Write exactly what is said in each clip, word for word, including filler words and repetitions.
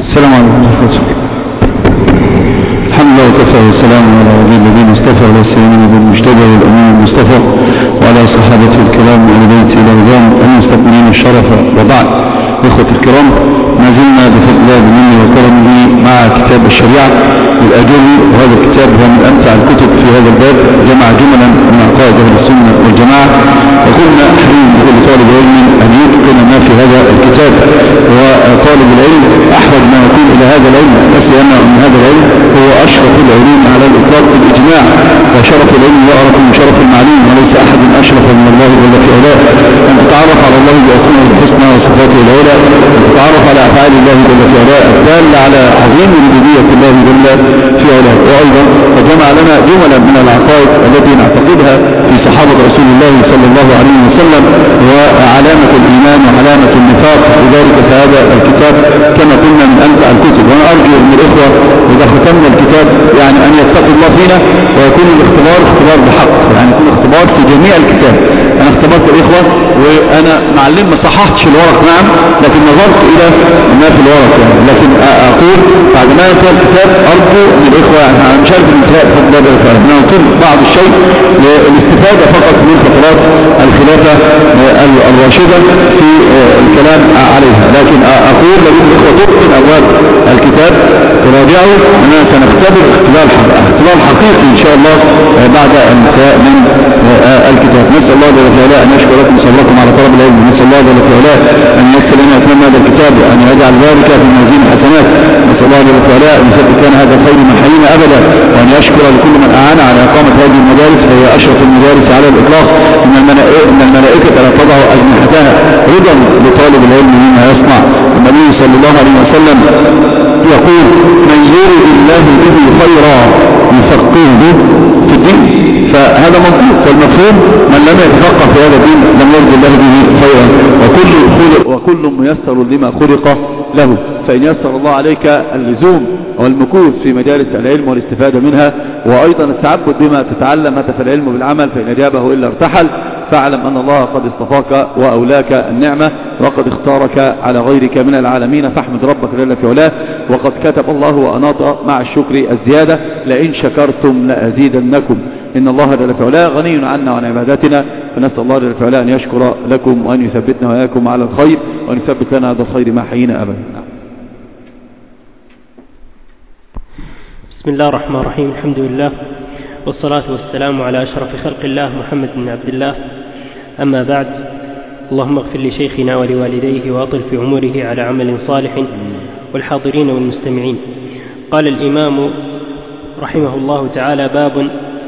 السلام عليكم ورحمة الله وبركاته. الحمد لله وكفى والسلام على عباد الذين اصطفى على السيدين بالمجتبى والأمين المصطفى وعلى صحابته الكرام وعلى بيته الأعظام المستقبلين الشرف. وبعد، إخوة الكرام، ما زلنا بفضل الله بمنه وكرمه مع كتاب الشريعة الأجلي، وهذا الكتاب هو من أمتع الكتب في هذا الباب، جمع جملا من عقائد أهل السنة والجماعة. وقلنا حري بكل طالب علم أن يتقن ما في هذا الكتاب، وطالب العلم أحوج ما يكون إلى هذا العلم، بس لأن هذا العلم هو أشرف العلوم على الإطلاق بالإجماع، وشرف العلم يعرف من شرف المعلوم، وليس أحد أشرف من الله جل في علاه. أن تتعرف على الله بأسمائه الحسنى وصفاته العلى، أن تتعرف على أفعال الله جل في علاه الدالة على عظيم ربوبية الله جل في علاه. وأيضا فجمع لنا جملا من العقائد التي نعتقدها في صحابة رسول الله صلى الله عليه وسلم، وعلامة الإيمان وعلامة النفاق. لذلك فهذا الكتاب كما قلنا من أمتع الكتب، وأنا أرجو من الإخوة إذا ختمنا الكتاب يعني أن يتقوا الله فينا، ويكون الاختبار اختبار بحق، يعني يكون اختبار في جميع الكتاب. أنا اختبرت الإخوة وأنا معلم ما صححتش الورق، نعم، لكن نظرت إلى ما في الورق يعني. لكن أقول بعد ما ينتهي الكتاب أرجو من الإخوة، يعني أنا مش عارف الانتهاء بفضل الله بالفعل، أنا أقول بعض الشيء للاستفادة فقط من خطرات الخلافة الراشدة في الكلام عليها. لكن أقول لكم الإخوة تتقن أبواب الكتاب تراجعوا، أننا سنختبر اختبار اختبار حقيقي إن شاء الله بعد الانتهاء من الكتاب. نسأل الله جل وعلا أن يشكر لكم صبركم على طلب العلم، نسأل الله جل وعلا أن ييسر لنا أتمام هذا الكتاب وأن يجعل ذلك في موازين الحسنات. نسأل الله جل وعلا أن يثبت لنا هذا الخير من حينا أبدا، وأن يشكر لكل من أعان على إقامة هذه المدارس، فهي أشرف المدارس على الإطلاق. إن الملائكة لا تضع أجنحتها رضا لطالب العلم مما يصنع. النبي صلى الله عليه وسلم يقول: من يريد الله به خيرا يفقهه في الدين. فهذا منطوق والمفهوم: من لم يتفقه في هذا الدين لم يرد الله به خيرا، وكل وكل ميسر لما خلق له. فإن يسر الله عليك اللزوم والمكوث في مجالس العلم والاستفادة منها، وأيضا التعبد بما تتعلم متى في العلم بالعمل، فإن أجابه إلا ارتحل، فاعلم أن الله قد اصطفاك وأولاك النعمة، وقد اختارك على غيرك من العالمين، فاحمد ربك جل في علاه. وقد كتب الله وأناط مع الشكر الزيادة: لئن شكرتم لأزيدنكم. إن الله جل في علاه غني عنا وعن عباداتنا، فنسأل الله جل في علاه أن يشكر لكم وأن يثبتنا وإياكم على الخير، وأن يثبت لنا هذا الخير ما حيينا أبدا. بسم الله الرحمن الرحيم. الحمد لله والصلاة والسلام على أشرف خلق الله محمد بن عبد الله. أما بعد، اللهم اغفر لشيخنا ولوالديه وأطل في عمره على عمل صالح والحاضرين والمستمعين. قال الإمام رحمه الله تعالى: باب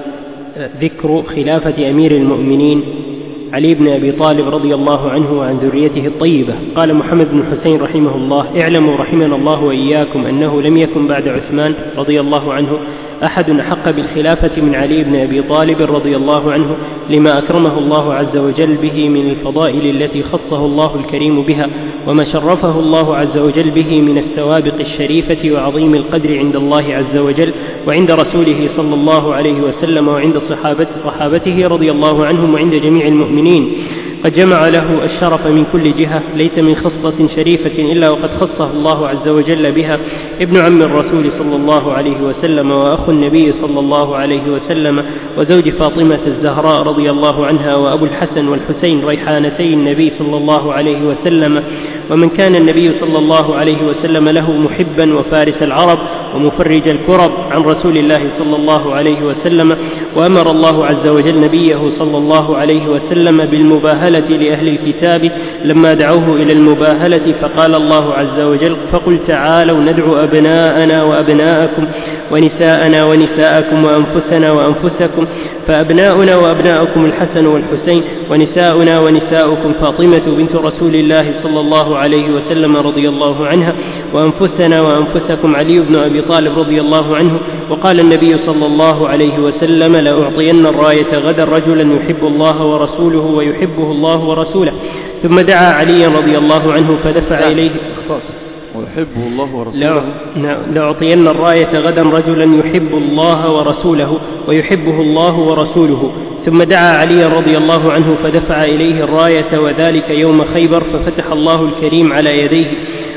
ذكر خلافة أمير المؤمنين علي بن أبي طالب رضي الله عنه وعن ذريته الطيبة. قال محمد بن حسين رحمه الله: اعلموا رحمنا الله وإياكم أنه لم يكن بعد عثمان رضي الله عنه أحد أحق بالخلافة من علي بن أبي طالب رضي الله عنه، لما أكرمه الله عز وجل به من الفضائل التي خصه الله الكريم بها، وما شرفه الله عز وجل به من السوابق الشريفة وعظيم القدر عند الله عز وجل وعند رسوله صلى الله عليه وسلم وعند صحابته رضي الله عنهم وعند جميع المؤمنين. قد جمع له الشرف من كل جهة، ليس من خصلة شريفة إلا وقد خصه الله عز وجل بها. ابن عم الرسول صلى الله عليه وسلم، وأخو النبي صلى الله عليه وسلم، وزوج فاطمة الزهراء رضي الله عنها، وأبو الحسن والحسين ريحانتي النبي صلى الله عليه وسلم، ومن كان النبي صلى الله عليه وسلم له محبا وفارس العرب ومفرج الكرب عن رسول الله صلى الله عليه وسلم. وأمر الله عز وجل نبيه صلى الله عليه وسلم بالمباهلة لأهل الكتاب لما دعوه إلى المباهلة، فقال الله عز وجل: فقل تعالوا ندعو أبناءنا وأبناءكم ونساءنا ونساءكم وأنفسنا وأنفسكم، فأبناؤنا وأبناؤكم الحسن والحسين، ونساؤنا ونساؤكم فاطمة بنت رسول الله صلى الله عليه وسلم رضي الله عنها، وأنفسنا وأنفسكم علي بن أبي طالب رضي الله عنه. وقال النبي صلى الله عليه وسلم: لأعطين الراية غدا رجلا يحب الله ورسوله ويحبه الله ورسوله. ثم دعا عليا رضي الله عنه فدفع إليه ويحبه الله ورسوله. لأعطين الراية غدا رجلا يحب الله ورسوله ويحبه الله ورسوله. ثم دعا علي رضي الله عنه فدفع إليه الراية، وذلك يوم خيبر، ففتح الله الكريم على يديه.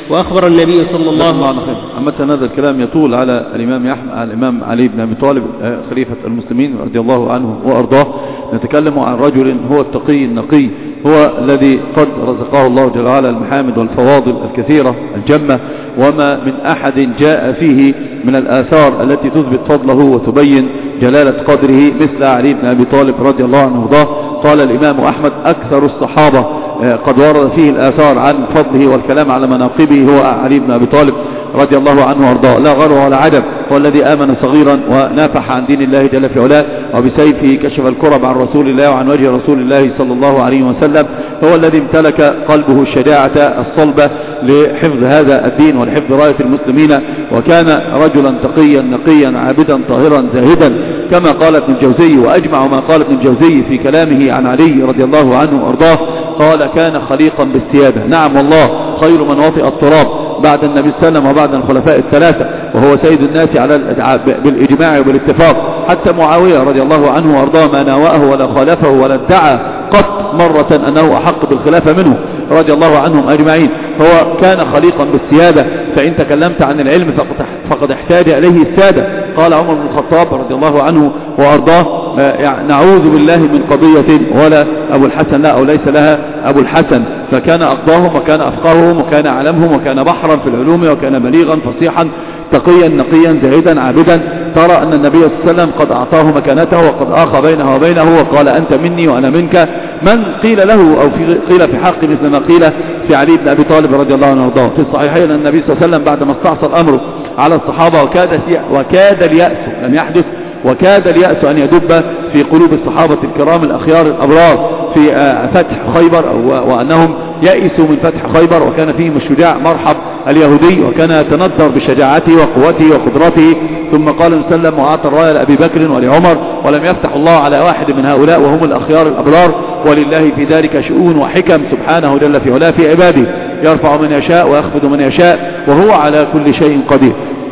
وأخبر النبي صلى الله عليه وسلم. عامة هذا الكلام يطول على الإمام أحمد، على الإمام علي بن أبي طالب خليفة المسلمين رضي الله عنه وأرضاه. نتكلم عن رجل هو التقي النقي، هو الذي قد رزقه الله جل وعلا المحامد والفواضل الكثيرة الجمة، وما من أحد جاء فيه من الآثار التي تثبت فضله وتبين جلالة قدره مثل علي بن أبي طالب رضي الله عنه وارضاه. قال الإمام أحمد: أكثر الصحابة قد ورد فيه الآثار عن فضله والكلام على مناقبه هو علي بن أبي طالب رضي الله عنه وارضاه، لا غر ولا عدم. هو الذي آمن صغيرا ونافح عن دين الله جل في علاه، وبسيفه كشف الكرب عن رسول الله وعن وجه رسول الله صلى الله عليه وسلم. هو الذي امتلك قلبه الشجاعة الصلبة لحفظ هذا الدين ولحفظ راية المسلمين، وكان رجلا تقيا نقيا عابدا طاهرا زاهدا كما قال ابن الجوزي. وأجمع ما قال ابن الجوزي في كلامه عن علي رضي الله عنه وارضاه، قال: كان خليقا بالسيادة. نعم والله، خير من وطئ التراب بعد النبي صلى الله عليه وسلم وبعد الخلفاء الثلاثة، وهو سيد الناس على بالإجماع وبالاتفاق. حتى معاوية رضي الله عنه وارضاه ما ناوأه ولا خالفه ولا ادعى قط مرة أنه أحق بالخلافة منه رضي الله عنهم أجمعين. هو كان خليقا بالسيادة، فإن تكلمت عن العلم فقد احتاج إليه السادة. قال عمر بن الخطاب رضي الله عنه وأرضاه: يعني نعوذ بالله من قضية ولا أبو الحسن لا أو ليس لها أبو الحسن، فكان أقضاهم وكان أفقاهم وكان أعلمهم وكان بحرا في العلوم وكان بليغا فصيحا تقيا نقيا زاهدا عابدا. ترى أن النبي صلى الله عليه وسلم قد أعطاه مكانته وقد آخى بينه وبينه وقال: أنت مني وأنا منك. من قيل له أو في قيل في حق مثل ما قيل في علي بن أبي طالب رضي الله عنه وارضاه. في الصحيحين أن النبي صلى الله عليه وسلم بعد ما استعصى الأمر على الصحابة وكاد وكاد اليأس، لم يحدث، وكاد اليأس أن يدب في قلوب الصحابة الكرام الأخيار الأبرار في فتح خيبر، وأنهم يأسوا من فتح خيبر، وكان فيهم الشجاع مرحب اليهودي وكان يتندر بشجاعته وقوته وقدرته. ثم قال صلى الله عليه وسلم: وأعطى الراية لأبي بكر ولعمر، ولم يفتح الله على واحد من هؤلاء وهم الأخيار الأبرار، ولله في ذلك شؤون وحكم سبحانه جل في علاه في عباده، يرفع من يشاء ويخفض من يشاء وهو على كل شيء قدير.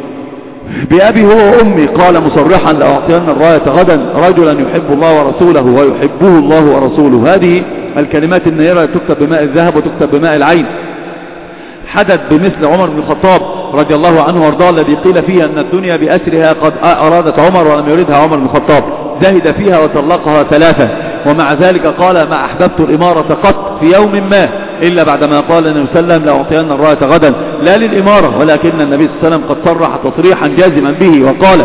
بأبي هو وأمي قال مصرحا: لأعطين الراية غدا رجلا يحب الله ورسوله ويحبه الله ورسوله. هذه الكلمات النيرة تكتب بماء الذهب وتكتب بماء العين. حدث بمثل عمر بن الخطاب رضي الله عنه وارضاه الذي قيل فيه أن الدنيا بأسرها قد أرادت عمر ولم يردها عمر بن الخطاب، زهد فيها وطلقها ثلاثة، ومع ذلك قال: ما أحببت الإمارة قط في يوم ما إلا بعدما قال النبي صلى الله عليه وسلم: لأعطين الراية غدا، لا للإمارة، ولكن النبي صلى الله عليه وسلم قد صرح تصريحا جازما به وقال: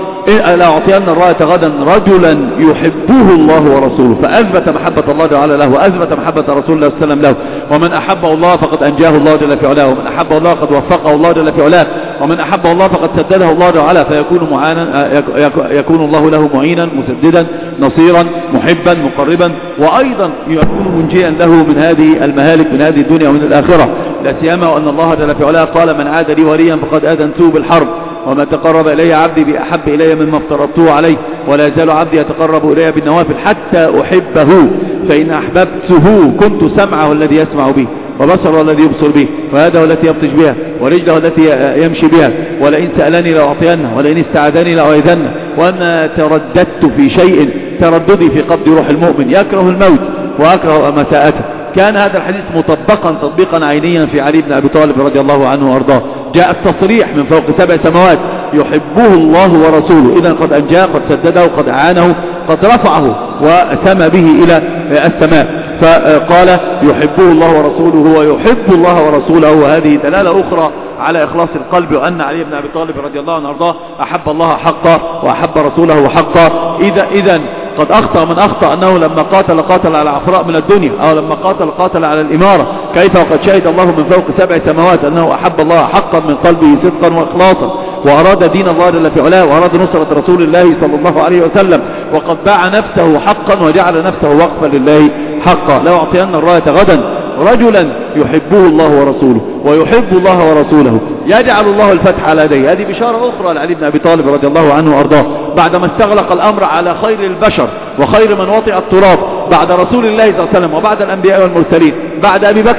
لأعطين الراية غدا رجلا يحبه الله ورسوله، فأثبت محبة الله تعالى له وأثبت محبة رسول الله صلى الله عليه وسلم له. ومن أحبه الله فقد أنجاه الله جل في علاه، ومن أحبه الله قد وفقه الله جل في علاه، ومن أحبه الله فقد سدده الله تعالى، فيكون معانا يكون الله له معينا مسددا نصيرا محبا مقربا، وأيضا يكون منجيا له من هذه المهالك من هذه الدنيا ومن الآخرة. لا سيما وأن الله جل في علاه قال: من عاد لي وليا فقد آذنته بالحرب، وما تقرب إلي عبدي بأحب إلي مما افترضته عليه، ولا يزال عبدي يتقرب إلي بالنوافل حتى أحبه، فإن أحببته كنت سمعه الذي يسمع به وبصره الذي يبصر به ويده التي يبطش بها ورجله التي يمشي بها، ولئن سألني لأعطينه ولئن استعاذني لأعيذنه. وأنا ترددت في شيء ترددي في قبض روح المؤمن يكره الموت وأكره مساءته. كان هذا الحديث مطبقا تطبيقا عينيا في علي بن أبي طالب رضي الله عنه وارضاه. جاء التصريح من فوق سبع سماوات: يحبه الله ورسوله. إذا قد أنجاه، قد سدده، قد أعانه، قد رفعه وسمى به إلى السماء. فقال: يحبه الله ورسوله ويحب الله ورسوله. وهذه دلالة أخرى على إخلاص القلب، وأن علي بن أبي طالب رضي الله عنه وارضاه أحب الله حقا وأحب رسوله حقا. إذا إذن قد أخطأ من أخطأ أنه لما قاتل قاتل على عفراء من الدنيا، أو لما قاتل قاتل على الإمارة. كيف وقد شهد الله من فوق سبع سماوات أنه أحب الله حقا من قلبه صدقا وإخلاصا، وأراد دين الله جل في علاه، وأراد نصرة رسول الله صلى الله عليه وسلم، وقد باع نفسه حقا وجعل نفسه وقفا لله حقا. لو أعطينا الراية غدا رجلا يحبه الله ورسوله ويحب الله ورسوله يجعل الله الفتح على يديه. هذه بشارة أخرى لعلي بن أبي طالب رضي الله عنه وأرضاه، بعدما استغلق الأمر على خير البشر وخير من وطئ التراب بعد رسول الله صلى الله عليه وسلم وبعد الأنبياء والمرسلين، بعد أبي بكر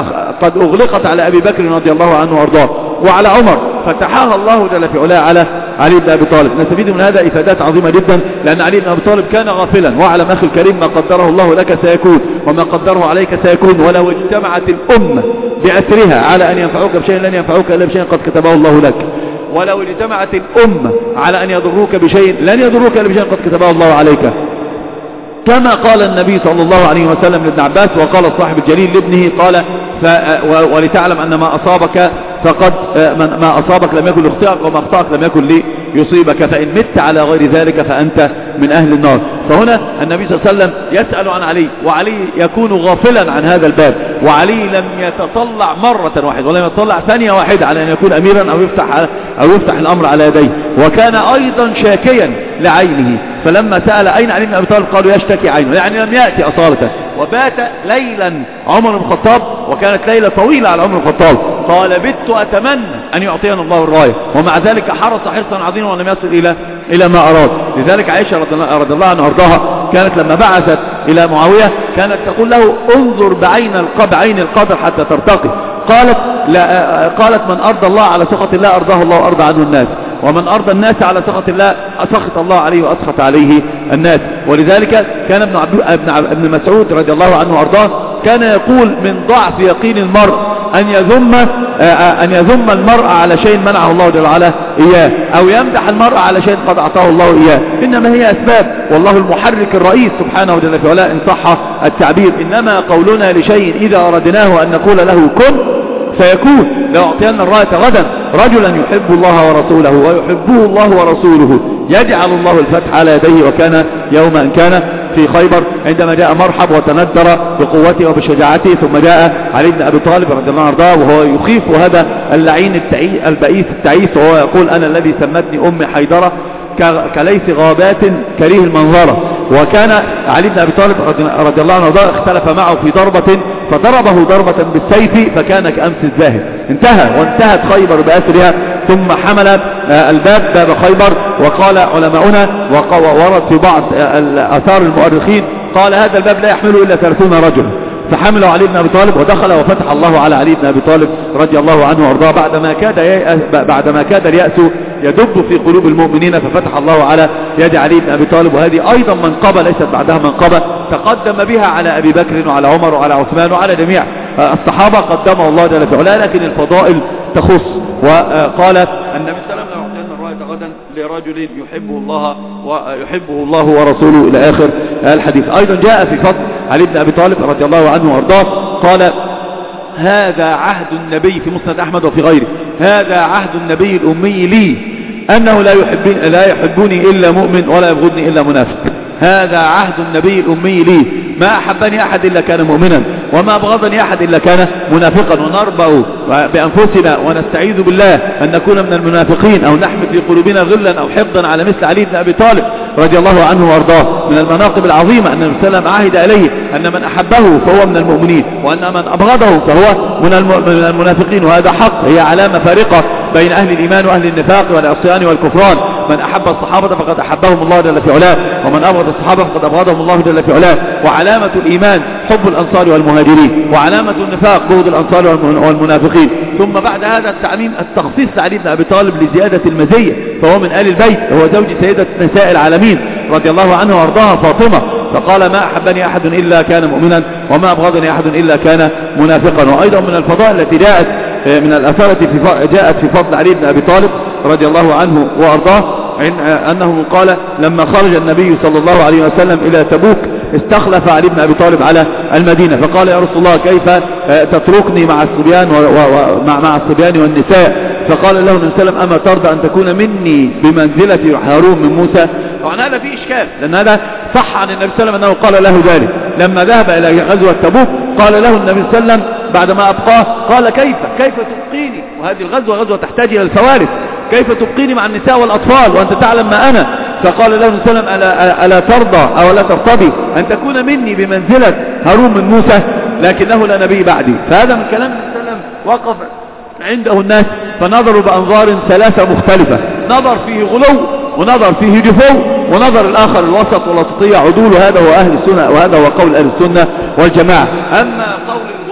قد أغلقت على أبي بكر رضي الله عنه وأرضاه وعلى عمر، فتحاها الله جل في علاه على علي بن أبي طالب. نستفيد من هذا إفادات عظيمة جدا، لأن علي بن أبي طالب كان غافلا. واعلم أخي الكريم ما قدره الله لك سيكون، وما قدره عليك سيكون. ولو اجتمعت الأمة بأسرها على أن ينفعوك بشيء لن ينفعوك إلا بشيء قد كتبه الله لك. ولو اجتمعت الأمة على أن يضروك بشيء لن يضروك إلا بشيء قد كتبه الله عليك. كما قال النبي صلى الله عليه وسلم لابن عباس، وقال الصاحب الجليل لابنه، قال ولتعلم أن ما أصابك فقد ما أصابك لم يكن ليخطئك، وما أخطأك لم يكن ليصيبك، فإن مت على غير ذلك فأنت من أهل النار. فهنا النبي صلى الله عليه وسلم يسأل عن علي، وعلي يكون غافلا عن هذا الباب، وعلي لم يتطلع مرة واحدة ولم يتطلع ثانية واحدة على أن يكون أميرا أو يفتح, أو يفتح الأمر على يديه. وكان أيضا شاكيا لعينه، فلما سأل أين علي بن أبي طالب قالوا يشتكي عينه، يعني لم يأتي أصالة. وبات ليلا عمر بن الخطاب، وكانت ليلة طويلة على عمر بن الخطاب، قال بت أتمنى أن يعطينا الله الراية، ومع ذلك حرص حرصا عظيما ولم يصل إلى إلى ما أراد. لذلك عائشة رضي الله عنها وارضاها كانت لما بعثت إلى معاوية كانت تقول له انظر بعين بعين القدر حتى ترتقي. قالت لا قالت من أرضى الله على سخط الله أرضاه الله وأرضى عنه الناس، ومن أرضى الناس على سخط الله أسخط الله عليه وأسخط عليه الناس. ولذلك كان ابن, ابن, ابن مسعود رضي الله عنه وأرضاه كان يقول من ضعف يقين المرء أن يذم أن يذم المرء على شيء منعه الله جل وعلا إياه، أو يمدح المرء على شيء قد أعطاه الله إياه. إنما هي أسباب، والله المحرك الرئيس سبحانه جل وعلا إن صح التعبير. إنما قولنا لشيء إذا أردناه أن نقول له كن فيكون. لو أعطينا الراية غدا رجلا يحب الله ورسوله ويحبه الله ورسوله يجعل الله الفتح على يديه. وكان يوم أن كان في خيبر عندما جاء مرحب وتندر بقوته وبشجاعته، ثم جاء علي بن أبي طالب رضي الله عنه وهو يخيف هذا اللعين البئيس التعيس، وهو يقول أنا الذي سمتني أم حيدرة كليس غابات كريه المنظرة. وكان علي بن أبي طالب رضي الله عنه اختلف معه في ضربة فضربه ضربة بالسيف فكان كأمس الزاهد. انتهى وانتهت خيبر بأسرها. ثم حمل الباب باب خيبر، وقال علماؤنا وورد في بعض آثار المؤرخين قال هذا الباب لا يحمله إلا ثلاثون رجل، فحمله علي بن أبي طالب ودخل وفتح الله على علي بن أبي طالب رضي الله عنه وارضاه بعدما كاد بعدما كاد اليأس يدب في قلوب المؤمنين، ففتح الله على يد علي بن أبي طالب. وهذه أيضا منقبة ليست بعدها منقبة تقدم بها على أبي بكر وعلى عمر وعلى عثمان وعلى جميع الصحابة قدمه الله جل وعلا، لكن الفضائل تخص. وقال النبي صلى الله عليه وسلم أعطينا الراية غدا لرجل يحبه الله ويحبه الله ورسوله إلى آخر الحديث. أيضا جاء في فضل علي بن أبي طالب رضي الله عنه وارضاه قال هذا عهد النبي في مسند أحمد وفي غيره، هذا عهد النبي الأمي لي أنه لا يحبني, لا يحبني إلا مؤمن ولا يبغضني إلا منافق. هذا عهد النبي الأمي لي، ما أحبني أحد إلا كان مؤمنا وما أبغضني أحد إلا كان منافقا. ونربأ بأنفسنا ونستعيذ بالله أن نكون من المنافقين أو نحمل في قلوبنا غلا أو حقدا على مثل علي بن أبي طالب رضي الله عنه وارضاه. من المناقب العظيمة أن النبي صلى الله عليه وسلم عهد إليه أن من أحبه فهو من المؤمنين، وأن من أبغضه فهو من المنافقين. وهذا حق، هي علامة فارقة بين أهل الإيمان وأهل النفاق والعصيان والكفران. من أحب الصحابة فقد أحبهم الله جل في علاه، ومن أبغض الصحابة فقد أبغضهم الله جل في علاه. وعلامة الإيمان حب الأنصار والمهاجرين، وعلامة النفاق بغض الأنصار والمنافقين. ثم بعد هذا التعميم التخصيص لعلي بن أبي طالب لزيادة المزية، فهو من آل البيت، هو زوج سيدة نساء العالمين رضي الله عنه وارضاها فاطمة، فقال ما أحبني أحد إلا كان مؤمنا وما أبغضني أحد إلا كان منافقا. وأيضا من الفضائل التي جاءت من الأثار التي جاءت في فضل علي بن أبي طالب رضي الله عنه وأرضاه أنه قال لما خرج النبي صلى الله عليه وسلم إلى تبوك استخلف علي بن أبي طالب على المدينة، فقال يا رسول الله كيف تتركني مع الصبيان ومع مع الصبيان والنساء؟ فقال له النبي صلى الله عليه وسلم أما ترضى أن تكون مني بمنزلة هارون من موسى؟ طبعا هذا فيه إشكال، لأن هذا صح عن النبي صلى الله عليه وسلم أنه قال له ذلك لما ذهب إلى غزوة تبوك. قال له النبي صلى الله عليه وسلم بعدما أبقاه قال كيف كيف تبقيني، وهذه الغزوة غزوة تحتاج إلى الفوارس، كيف تبقيني مع النساء والأطفال وأنت تعلم ما أنا؟ فقال له النبي صلى الله عليه وسلم ألا, ألا ترضى أو لا ترتضي أن تكون مني بمنزلة هارون من موسى؟ لكنه لا نبي بعدي. فهذا من كلام النبي صلى الله عليه وسلم وقف عنده الناس فنظروا بأنظار ثلاثة مختلفة، نظر فيه غلو ونظر فيه جفو ونظر الآخر الوسط والوسطية عدول، هذا هو أهل السنة وهذا هو قول أهل السنة والجماعة. أما قول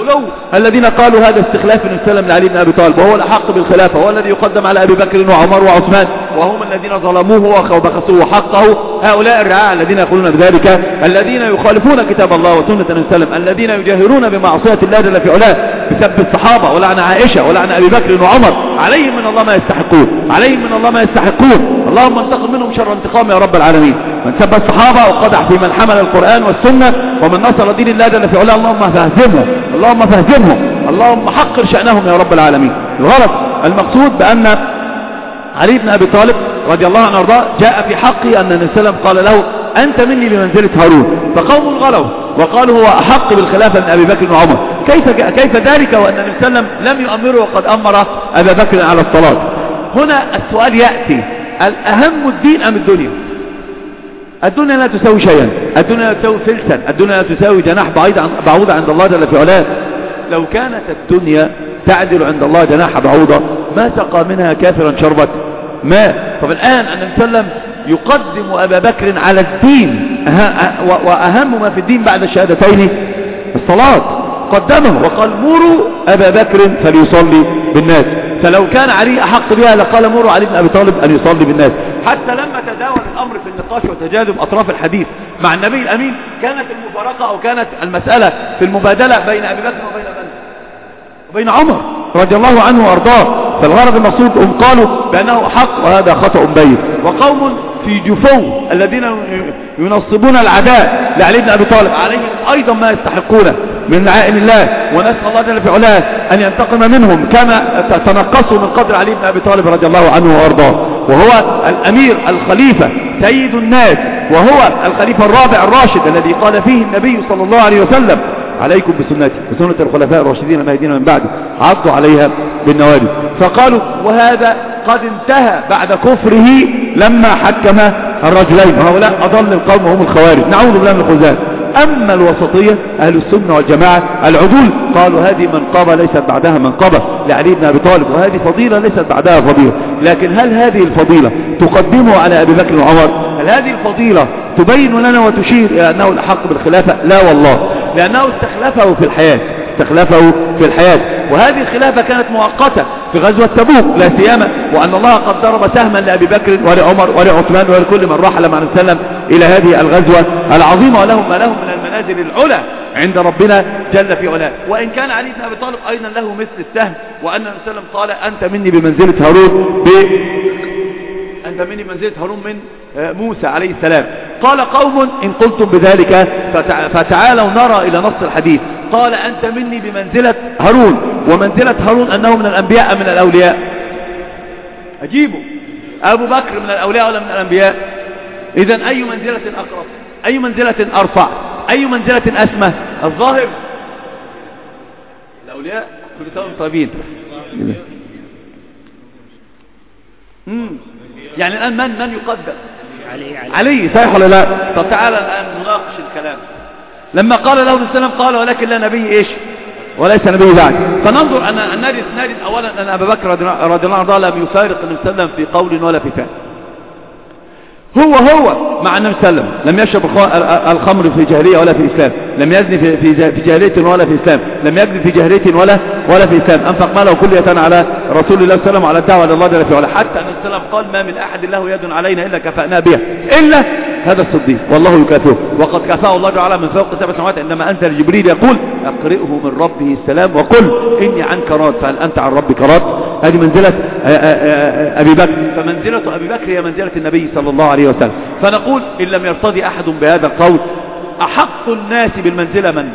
الغلو الذين قالوا هذا استخلاف النبي صلى الله عليه وسلم لعلي بن أبي طالب وهو الأحق بالخلافة، وهو الذي يقدم على أبي بكر وعمر وعثمان، وهم الذين ظلموه وبخسوه حقه. هؤلاء الرعاة الذين يقولون بذلك الذين يخالفون كتاب الله وسنة النبي صلى الله عليه وسلم، الذين يجاهرون بمعصية الله جل في علاه بسب الصحابة ولعن عائشة ولعن أبي بكر وعمر، عليهم من الله ما يستحقون، عليهم من الله ما يستحقون. اللهم انتقم منهم شر انتقام يا رب العالمين. من سب الصحابة وقدح في من حمل القرآن والسنة ومن نصر دين الله جل في علاه، اللهم فاهزمهم، اللهم فاهزمهم، اللهم حقر شأنهم يا رب العالمين. الغرض المقصود بأن علي بن أبي طالب رضي الله عنه وارضاه جاء في حقه أن النبي صلى الله عليه وسلم قال له أنت مني بمنزلة هارون، فقوم غلوا وقالوا هو أحق بالخلافة من أبي بكر وعمر. كيف كيف ذلك وأن النبي صلى الله عليه وسلم لم يؤمره وقد أمر أبا بكر على الصلاة؟ هنا السؤال يأتي، الأهم الدين أم الدنيا؟ الدنيا لا تساوي شيئا، الدنيا لا تساوي فلسا، الدنيا لا تساوي جناح بعوضة عند الله جل في علاه. لو كانت الدنيا تعدل عند الله جناح بعوضة ما سقى منها كافرا شربة ماء. طب الآن النبي صلى الله عليه وسلم يقدم أبا بكر على الدين، وأهم ما في الدين بعد الشهادتين الصلاة، قدمه وقال مروا أبا بكر فليصلي بالناس. فلو كان علي أحق بها لقال مروا علي بن أبي طالب أن يصلي بالناس. حتى لما تداول الأمر في النقاش وتجاذب أطراف الحديث مع النبي الأمين كانت المفارقة أو كانت المسألة في المبادلة بين أبي بكر وبين من؟ وبين عمر رضي الله عنه وأرضاه. فالغرض المقصود هم قالوا بأنه حق وهذا خطأ بين، وقوم في جفو الذين ينصبون العداء لعلي بن أبي طالب عليهم أيضا ما يستحقونه من عائن الله، ونسأل الله جل في علاه أن ينتقم منهم كما تنقصوا من قدر علي بن أبي طالب رضي الله عنه وأرضاه، وهو الأمير الخليفة سيد الناس، وهو الخليفة الرابع الراشد الذي قال فيه النبي صلى الله عليه وسلم عليكم بسنتي وسنة الخلفاء الراشدين المهديين من بعد عضوا عليها بالنواجذ. فقالوا وهذا قد انتهى بعد كفره لما حكم الرجلين، وهؤلاء أضل القوم وهم الخوارج، نعوذ بالله من الخزان. أما الوسطية أهل السنة والجماعة العدول قالوا هذه منقبة ليست بعدها منقبة لعلي بن أبي طالب، وهذه فضيلة ليست بعدها فضيلة. لكن هل هذه الفضيلة تقدمه على أبي بكر وعمر؟ هل هذه الفضيلة تبين لنا وتشير إلى أنه الأحق بالخلافة؟ لا والله، لأنه استخلفه في الحياة، استخلفه في الحياة. وهذه الخلافة كانت مؤقتة في غزوة تبوك لا سيما، وأن الله قد ضرب سهما لأبي بكر ولعمر ولعثمان ولكل من رحل مع النبي صلى الله عليه وسلم إلى هذه الغزوة العظيمة، ولهم ما لهم من المنازل العلى عند ربنا جل في علاه. وإن كان علي بن أبي طالب أيضا له مثل السهم، وأن النبي صلى الله عليه وسلم قال أنت مني بمنزلة هارون ب... أنت مني بمنزلة هارون من موسى عليه السلام. قال قوم إن قلتم بذلك فتع... فتعالوا نرى إلى نص الحديث. قال أنت مني بمنزلة هارون، ومنزلة هارون أنه من الأنبياء من الأولياء؟ أجيبوا، أبو بكر من الأولياء ولا من الأنبياء؟ إذن أي منزلة أقرب؟ أي منزلة أرفع؟ أي منزلة أسمى؟ الظاهر الأولياء. كل سنة وانتم طيبين. يعني الآن من من يقدم؟ علي علي, علي صحيح ولا لا؟ طب تعالى الآن نناقش الكلام. لما قال له النبي صلى الله عليه وسلم قال ولكن لا نبي إيش وليس نبي بعد. فننظر أن نجد نجد أولا أن أبا بكر رضي الله عنه لم يفارق النبي صلى الله عليه وسلم في قول ولا في فعل. هو هو مع النبي صلى الله عليه وسلم لم يشرب الخمر في جاهلية ولا في إسلام، لم يزني في في جاهلية ولا في إسلام، لم يكذب في جاهلية ولا ولا في إسلام، أنفق ماله كلية على رسول الله صلى الله عليه وسلم وعلى الدعوة لله جل في علاه، حتى النبي صلى الله عليه وسلم قال ما من أحد له يد علينا إلا كفأنا بها إلا هذا الصديق والله يكافئه، وقد كفاه الله تعالى من فوق سبع سماوات عندما أنزل جبريل يقول أقرئه من ربه السلام وقل إني عنك راض فهل أنت عن ربك راض. هذه منزلة أبي بكر، فمنزلة أبي بكر هي منزلة النبي صلى الله عليه وسلم. فنقول إن لم يرتضي أحد بهذا القول أحق الناس بالمنزلة من؟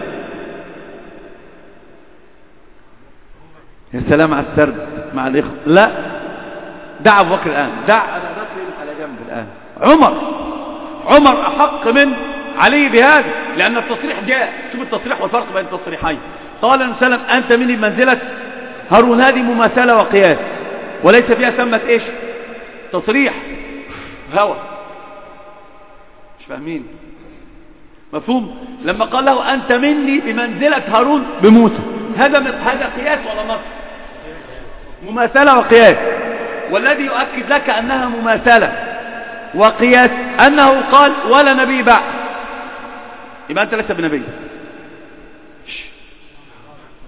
يا سلام على السرد مع الإخوة. لا، دع أبو بكر الآن، دع أبو بكر على جنب الآن. عمر عمر أحق من علي بهذا، لأن التصريح جاء. شوف التصريح والفرق بين التصريحين. قال النبي صلى الله عليه وسلم أنت مني بمنزلة هارون، هذه مماثلة وقياس وليس فيها ثمة إيش تصريح هوى. مش فاهمين مفهوم؟ لما قال له أنت مني بمنزلة هارون بموسى، هذا هذا قياس ولا نص؟ مماثلة وقياس. والذي يؤكد لك أنها مماثلة وقياس أنه قال ولا نبي بعد، يبقى أنت لست بنبي.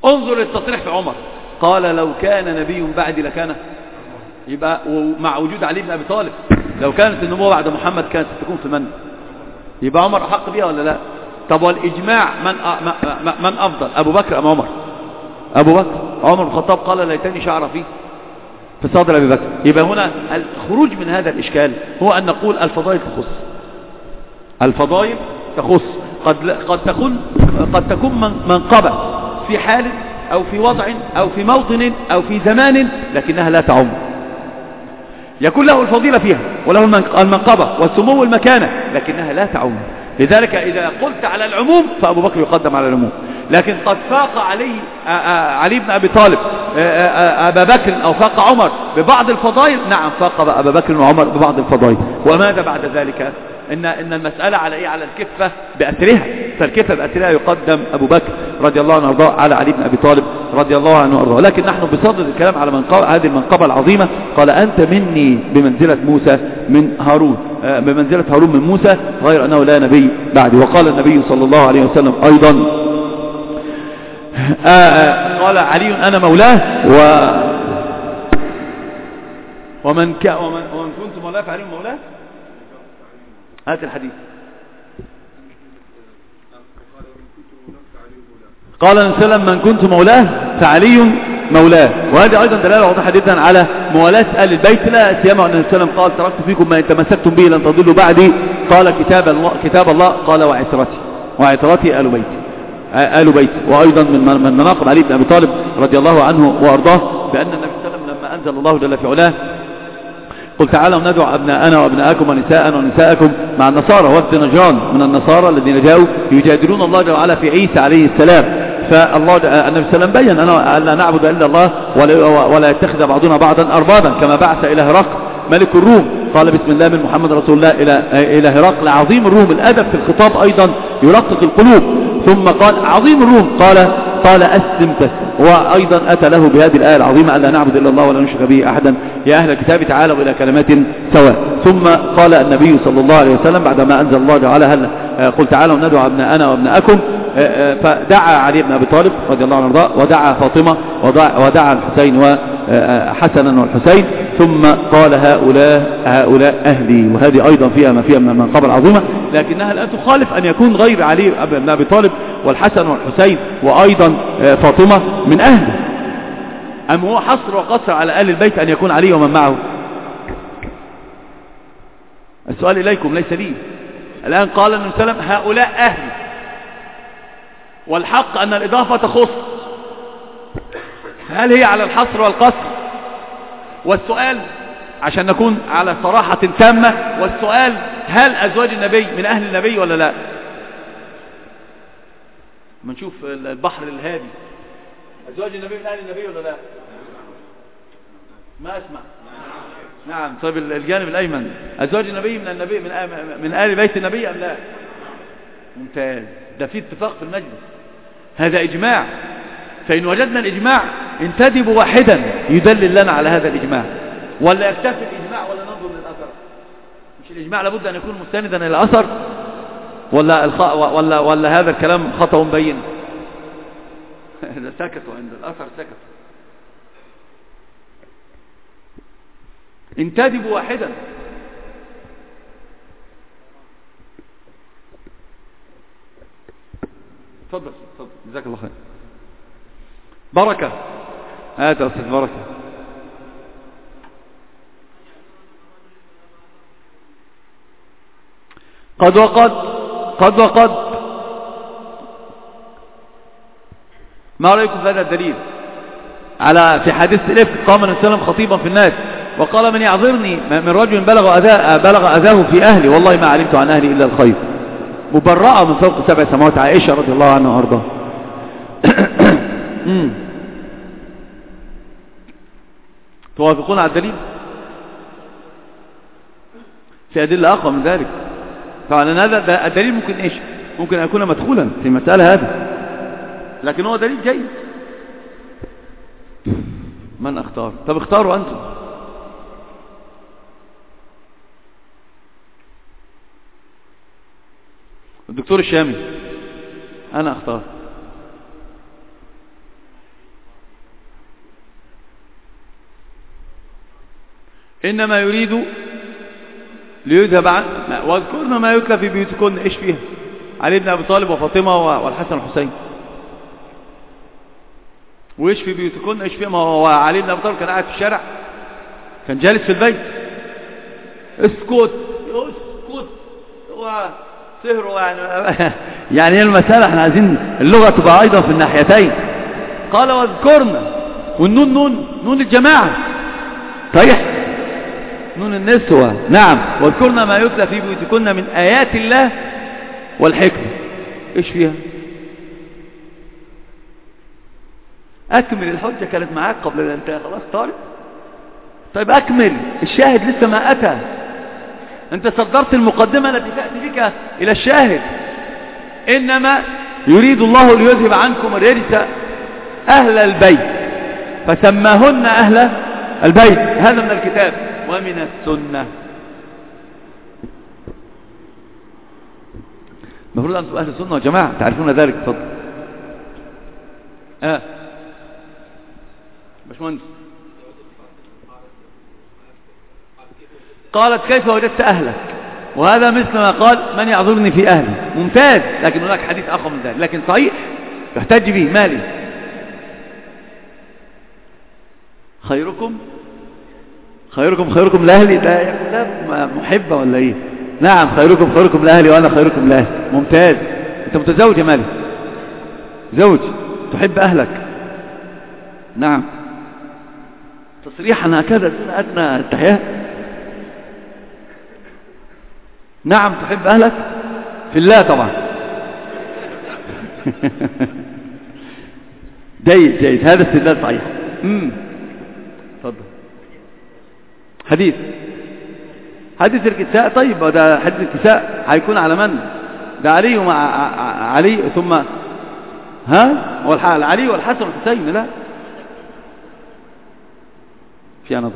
انظر للتصريح في عمر، قال لو كان نبي بعدي لكان، يبقى ومع وجود علي بن أبي طالب لو كانت النبوة بعد محمد كانت تكون في من؟ يبقى عمر أحق بها ولا لا؟ طب والإجماع من من أفضل، أبو بكر أم عمر؟ أبو بكر. عمر بن الخطاب قال ليتني شعر فيه في صدر أبي بكر. يبقى هنا الخروج من هذا الإشكال هو أن نقول الفضائل تخص، الفضائل تخص، قد قد تكون قد تكون منقبة في حال أو في وضع أو في موطن أو في زمان، لكنها لا تعم، يكون له الفضيلة فيها وله المنقبة والسمو المكانة، لكنها لا تعم. لذلك إذا قلت على العموم فأبو بكر يقدم على العموم، لكن قد فاق علي علي بن أبي طالب أبا بكر أو فاق عمر ببعض الفضائل، نعم فاق أبا بكر وعمر ببعض الفضائل. وماذا بعد ذلك؟ إن, إن المسألة على إيه؟ على الكفة بأثرها، فالكفة بأثرها يقدم أبو بكر رضي الله عنه وارضاه على علي بن أبي طالب رضي الله عنه وارضاه. لكن نحن بصدد الكلام على منقبة هذه المنقبة العظيمة. قال أنت مني بمنزلة موسى من هارون، بمنزلة هارون من موسى، غير أنه لا نبي بعدي. وقال النبي صلى الله عليه وسلم أيضا قال علي أنا مولاه و ومن, ك... ومن... ومن كنت مولاه فعلي مولاه. هات الحديث. قال النبي صلى الله عليه وسلم من كنت مولاه فعلي مولاه. وهذه أيضا دلالة واضحة جدا على موالاة أهل البيت، لا سيما أن النبي صلى الله عليه وسلم قال تركت فيكم ما إن تمسكتم به لن تضلوا بعدي، قال كتاب الله, كتاب الله قال وعترتي، وعترتي آل بيتي آل بيتي. وأيضا من مناقب علي بن أبي طالب رضي الله عنه وأرضاه بأن النبي صلى الله عليه وسلم لما أنزل الله جل في علاه قل تعالوا ندعو أبناءنا وأبناءكم ونساءنا ونساءكم مع النصارى، وفد نجران من النصارى الذين جاءوا يجادلون الله جل وعلا في عيسى عليه السلام. فالله النبي صلى الله عليه وسلم بين أن لا نعبد إلا الله ولا يتخذ بعضنا بعضا أربابا، كما بعث إلى هرقل ملك الروم قال بسم الله من محمد رسول الله إلى إلى هرقل عظيم الروم. الأدب في الخطاب أيضا يرقق القلوب. ثم قال عظيم الروم قال قال أسلم تسلم. وأيضا أتى له بهذه الآية العظيمة ألا نعبد إلا الله ولا نشرك به أحدا يا أهل الكتاب تعالوا إلى كلمات سواء. ثم قال النبي صلى الله عليه وسلم بعدما أنزل الله تعالى هل قل تعالوا ندعو أبناءنا وأبناءكم، فدعا علي بن أبي طالب رضي الله عنه وارضاه، ودعا فاطمة، ودعا الحسين وحسنا والحسين، ثم قال هؤلاء هؤلاء أهلي. وهذه أيضا فيها ما فيها من المنقبة العظيمة، لكنها لا تخالف أن يكون غير علي بن أبي طالب والحسن والحسين وأيضا فاطمة من أهله. أم هو حصر وقصر على أهل البيت أن يكون علي ومن معه؟ السؤال إليكم ليس لي. الآن قال النبي صلى الله عليه وسلم هؤلاء أهلي، والحق أن الإضافة تخص، هل هي على الحصر والقصر؟ والسؤال عشان نكون على صراحة تامة، والسؤال هل أزواج النبي من أهل النبي ولا لا؟ ما نشوف البحر الهادي، أزواج النبي من أهل النبي ولا لا؟ ما أسمع. نعم. طيب الجانب الأيمن أزواج النبي من النبي من من آل بيت النبي أم لا؟ ممتاز، ده في اتفاق في المجلس، هذا إجماع. فإن وجدنا الإجماع انتدب واحدا يدلل لنا على هذا الإجماع، ولا يكتفي الإجماع ولا ننظر للأثر؟ مش الإجماع لابد أن يكون مستندا إلى الأثر، ولا الخ... ولا ولا هذا الكلام خطأ بين؟ سكتوا عند الأثر، سكتوا. انتدب واحدا. تفضل تفضل جزاك الله خير. بركة، هات يا أستاذ بركة. قد وقد قد وقد ما رأيكم في هذا الدليل على في حديث الإفك؟ قام النبي صلى الله عليه وسلم خطيبا في الناس وقال من يعذرني من رجل بلغ أذاه بلغ أذاه في أهلي والله ما علمت عن أهلي إلا الخير، مبرأة من فوق سبع سماوات، عائشة رضي الله عنها وأرضاها. توافقون على الدليل؟ في أدلة أقوى من ذلك. طبعا هذا الدليل ممكن إيش؟ ممكن أن يكون مدخولا في مسألة هذا، لكن هو دليل جيد. من اختار؟ طب اختاروا أنتم. الدكتور الشامي. أنا اختار. إنما يريد ليذهب عن واذكرن ما يتلى في بيوتكن. إيش فيها؟ علي بن أبي طالب وفاطمة والحسن والحسين. وإيش في بيوتكن؟ إيش فيها؟ ما هو علي بن أبي طالب كان قاعد في الشارع، كان جالس في البيت. اسكت اسكت، هو سهروا يعني يعني المسألة احنا عايزين اللغة تبقى أيضا في الناحيتين. قال واذكرن، والنون نون نون الجماعة صحيح، نون النسوة. نعم، واذكرن ما يتلى في بيوتكن من آيات الله والحكمة. ايش فيها؟ اكمل الحجة كانت معاك قبل ان انت خلاص طالب. طيب اكمل الشاهد، لسه ما اتى. انت صدرت المقدمة التي تأتي بك الى الشاهد. انما يريد الله ليذهب عنكم الرجس اهل البيت فسماهن اهل البيت. هذا من الكتاب ومن السنة. المفروض أنتم أهل السنة وجماعة تعرفون ذلك. تفضل. آه باشمهندس. قالت كيف وجدت أهلك؟ وهذا مثل ما قال من يعذرني في أهلي. ممتاز، لكن هناك حديث آخر من ذلك لكن صحيح يحتج به. مالي خيركم خيركم خيركم لأهلي. لا لا محبة ولا إيه؟ نعم، خيركم خيركم لأهلي وأنا خيركم لأهلي. ممتاز. أنت متزوج يا مالي؟ زوج، تحب أهلك. نعم، تصريحا هكذا دون أدنى التحيات. نعم، تحب أهلك في الله طبعا. جيد جيد، هذا استدلال صحيح. امم تفضل. حديث حديث الكساء. طيب ده حديث الكساء هيكون على من؟ ده علي ومع علي ثم ها والحال علي والحسن والحسين. لا في نظر.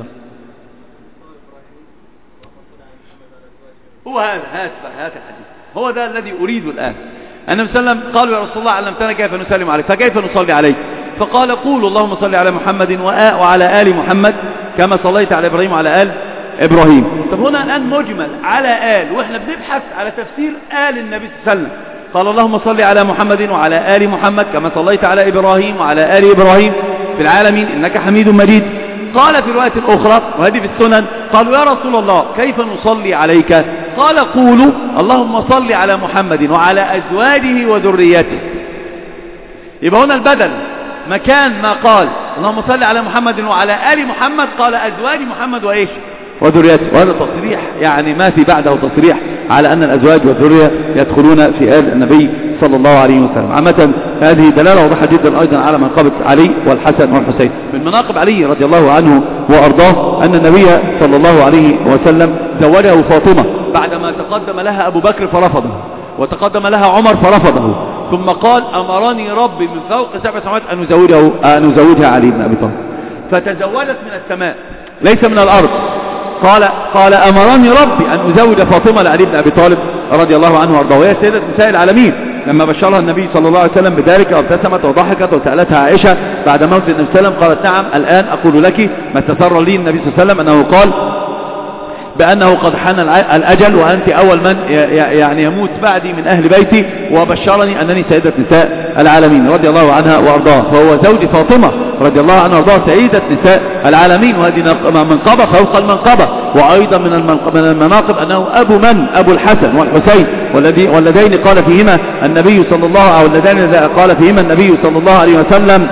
هو هذا هذا هذا الحديث هو ده الذي أريده الآن. النبي صلى الله عليه وسلم قالوا يا رسول الله علمتنا كيف نسلم عليك، فكيف نصلي عليك؟ فقال قولوا اللهم صل على محمد وعلى آل محمد كما صليت على إبراهيم وعلى آل إبراهيم. طب هنا الآن مجمل على آل، وإحنا بنبحث على تفسير آل النبي صلى الله عليه وسلم. قال اللهم صل على محمد وعلى آل محمد كما صليت على إبراهيم وعلى آل إبراهيم في العالمين إنك حميد مجيد. قال في رواية أخرى وهذه في السنن قالوا يا رسول الله كيف نصلي عليك؟ قال قولوا اللهم صل على محمد وعلى أزواجه وذريته. يبقى هنا البدل مكان ما قال اللهم صل على محمد وعلى آل محمد قال أزواج محمد وإيش وذريته. وهذا تصريح يعني ما في بعده تصريح على أن الأزواج والذرية يدخلون في آل النبي صلى الله عليه وسلم. عامة هذه دلالة واضحة جدا أيضا على منقبة علي والحسن والحسين. من مناقب علي رضي الله عنه وأرضاه أن النبي صلى الله عليه وسلم زوجه فاطمة بعدما تقدم لها أبو بكر فرفضه وتقدم لها عمر فرفضه، ثم قال أمرني ربي من فوق سبع سماوات أن أزوجه أن أزوجها علي بن أبي طالب. فتزوجت من السماء ليس من الأرض. قال قال أمرني ربي أن أزوج فاطمة لعلي بن أبي طالب رضي الله عنه وأرضاه، وهي سيدة نساء العالمين. لما بشرها النبي صلى الله عليه وسلم بذلك وابتسمت وضحكت وسألتها عائشة بعد موت النبي صلى الله عليه وسلم قالت نعم الآن أقول لك ما تسر لي النبي صلى الله عليه وسلم أنه قال بأنه قد حان الأجل وأنت أول من يعني يموت بعدي من أهل بيتي، وبشرني أنني سيدة نساء العالمين رضي الله عنها وأرضاها. فهو زوج فاطمة رضي الله عنها وأرضاها سيدة نساء العالمين، وهذه منقبة فوق المنقبة. وأيضا من المناقب أنه أبو من أبو الحسن والحسين والذين قال فيهما النبي صلى الله عليه والذين قال فيهما النبي صلى الله عليه وسلم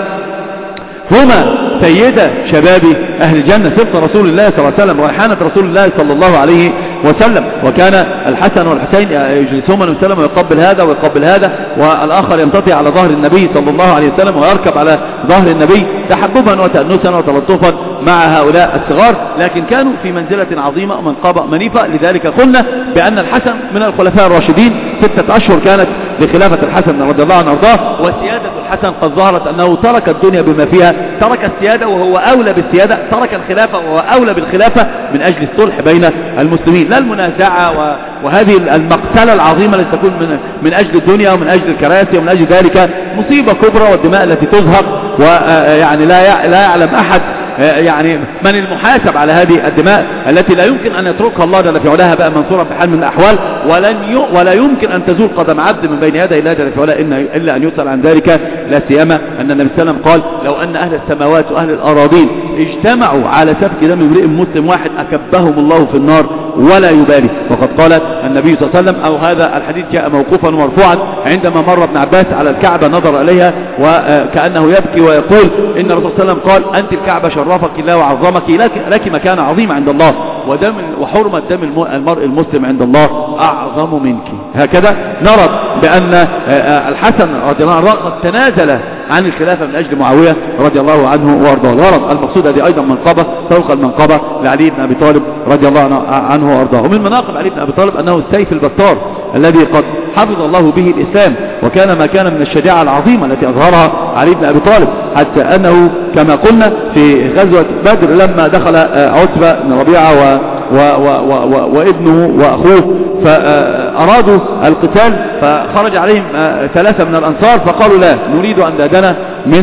هما سيدة شباب أهل الجنة، سبط رسول الله صلى الله عليه وسلم وريحانة رسول الله صلى الله عليه وسلم. وكان الحسن والحسين يجلسهما النبي صلى الله عليه وسلم ويقبل هذا ويقبل هذا، والآخر يمتطي على ظهر النبي صلى الله عليه وسلم ويركب على ظهر النبي تحببا وتأنسا وتلطفا مع هؤلاء الصغار، لكن كانوا في منزلة عظيمة ومنقبة منيفة. لذلك قلنا بأن الحسن من الخلفاء الراشدين، ستة أشهر كانت لخلافة الحسن رضي الله عنه وارضاه، وسيادة الحسن قد ظهرت أنه ترك الدنيا بما فيها، ترك السيادة وهو أولى بالسيادة، ترك الخلافة وهو أولى بالخلافة من أجل الصلح بين المسلمين، لا المنازعة وهذه المقتلة العظيمة التي تكون من, من أجل الدنيا ومن أجل الكراسي ومن أجل ذلك مصيبة كبرى، والدماء التي تزهق ويعني لا لا يعلم أحد يعني من المحاسب على هذه الدماء التي لا يمكن أن يتركها الله جل في علاها بقى منصورا بحال من الأحوال، ولن ي... ولا يمكن أن تزول قدم عبد من بين يدي الله جل في علاها إلا أن يسأل عن ذلك، لا سيما أن النبي صلى الله عليه وسلم قال لو أن أهل السماوات وأهل الأراضين اجتمعوا على سفك دم امرئ مسلم واحد أكبهم الله في النار ولا يبالي. وقد قال النبي صلى الله عليه وسلم، أو هذا الحديث جاء موقوفا ومرفوعا، عندما مر ابن عباس على الكعبة نظر إليها وكأنه يبكي ويقول إن الرسول صلى الله عليه وسلم قال أنت الكعبة شرفك الله وعظمك، لك, لك مكان عظيم عند الله، ودم وحرمة دم المرء المسلم عند الله أعظم منك. هكذا نرى بأن الحسن رضي الله عنه قد تنازل عن الخلافة من أجل معاوية رضي الله عنه وأرضاه. ورد المقصود هذه أيضا منقبة فوق المنقبة لعلي بن أبي طالب رضي الله عنه وأرضاه. ومن مناقب علي بن أبي طالب أنه السيف البتار الذي قد حفظ الله به الإسلام، وكان ما كان من الشجاعة العظيمة التي أظهرها علي بن أبي طالب، حتى أنه كما قلنا في غزوة بدر لما دخل عتبة بن ربيعة و و و و وابنه وأخوه فأرادوا القتال، فخرج عليهم ثلاثة من الأنصار فقالوا لا نريد أن دادنا من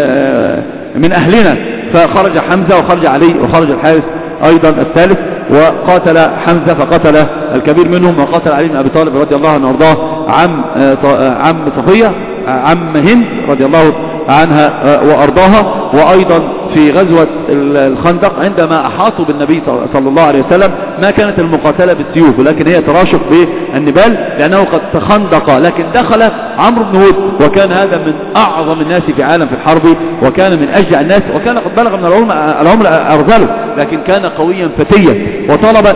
من أهلنا، فخرج حمزة وخرج علي وخرج الحارث أيضا الثالث، وقاتل حمزة فقتل الكبير منهم، وقاتل علي بن أبي طالب رضي الله عنه وارضاه عم عم صفية عم هند رضي الله عنها وأرضاها. وأيضا في غزوة الخندق عندما أحاطوا بالنبي صلى الله عليه وسلم ما كانت المقاتلة بالسيوف ولكن هي تراشق بالنبال، لأنه قد تخندق، لكن دخل عمرو بن هود وكان هذا من أعظم الناس في عالم في الحرب، وكان من أشجع الناس، وكان قد بلغ من العمر أرذله، لكن كان قويا فتيا وطلب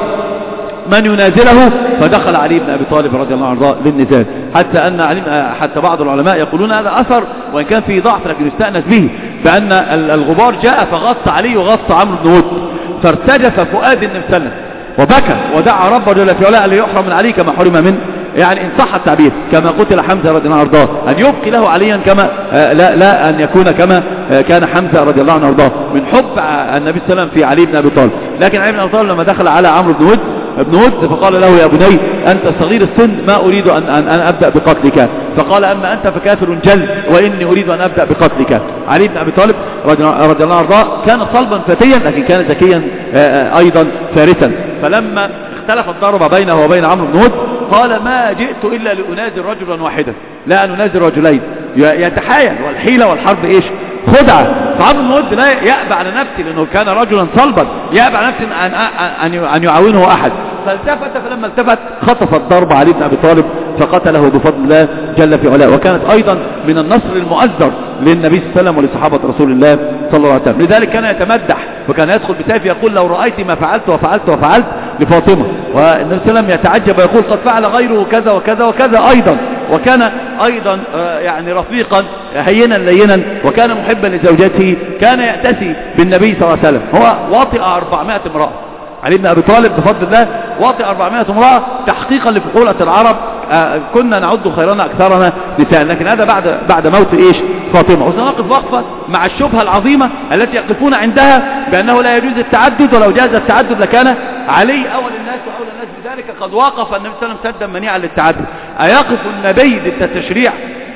من ينازله، فدخل علي بن أبي طالب رضي الله عنه للنزال، حتى أن علي حتى بعض العلماء يقولون هذا أثر وإن كان فيه ضعف لكن يستأنس به، فأن الغبار جاء فغطى علي وغطى عمرو بن هود، فارتجف فؤاد النبي صلى الله عليه وسلم وبكى ودعا ربه جل في علاه ليحرم من علي كما حرم من، يعني إن صح التعبير كما قتل حمزة رضي الله عنه وارضاه، أن يبقي له عليا كما لا, لا أن يكون كما كان حمزة رضي الله عنه وارضاه، من حب النبي صلى الله عليه وسلم في علي بن أبي طالب. لكن علي بن أبي طالب لما دخل على عمرو بن هود ابن هود فقال له يا بني أنت صغير السن ما أريد أن, أن, أن أبدأ بقتلك، فقال أما أنت فكافر جل وإني أريد أن أبدأ بقتلك. علي بن أبي طالب رضي الله عنه وارضاه كان صلبا فتيا لكن كان ذكيا أيضا فارسا، فلما اختلف الضرب بينه وبين عمرو بن هود قال ما جئت إلا لأنازل رجلا واحدا لا أن أنازل رجلين، يتحايل، والحيلة والحرب إيش خدعة. فعمرو بن هود لا يأبى على نفسه لأنه كان رجلا صلبا يأبى على نفسه أن, أن يعاونه أحد، فالتفت، فلما التفت خطف الضرب علي بن أبي طالب فقتله بفضل الله جل في علاه. وكانت أيضا من النصر المؤزر للنبي صلى الله عليه وسلم ولصحابة رسول الله صلى الله عليه وسلم. لذلك كان يتمدح وكان يدخل بسيف يقول لو رأيت ما فعلت وفعلت وفعلت لفاطمة، والنبي صلى الله عليه وسلم يتعجب ويقول قد فعل غيره كذا وكذا وكذا أيضا. وكان أيضا يعني رفيقا هينا لينا، وكان محبا لزوجته، كان يأتسي بالنبي صلى الله عليه وسلم. هو واطئ أربعمائة امرأة، علي بن أبي طالب بفضل الله واطئ أربعمائة امرأة تحقيقا لفحولة العرب، آه كنا نعد خيرنا أكثرنا نساء، لكن هذا بعد بعد موت إيش فاطمة. وسنقف وقفة مع الشبهة العظيمة التي يقفون عندها بأنه لا يجوز التعدد، ولو جاز التعدد لكان علي أول الناس وأولى الناس بذلك. قد وقف النبي صلى الله عليه وسلم سدا منيعا للتعدد. أيقف النبي ضد التشريع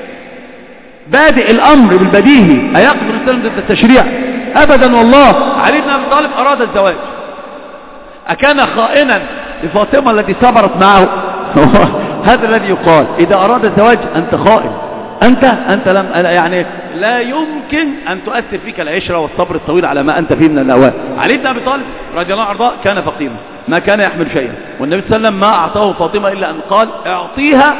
بادئ الأمر بالبديهي؟ أيقف النبي صلى الله عليه وسلم ضد التشريع؟ أبدا والله. علي بن أبي طالب أراد الزواج، أكان خائنا لفاطمة التي صبرت معه؟ هذا الذي يقال إذا أراد الزواج أنت خائن، أنت أنت لم يعني لا يمكن أن تؤثر فيك العشرة والصبر الطويل على ما أنت فيه من الأوان. علي بن أبي طالب رضي الله عنه كان فقيرا ما كان يحمل شيئا، والنبي صلى الله عليه وسلم ما أعطاه فاطمة إلا أن قال اعطيها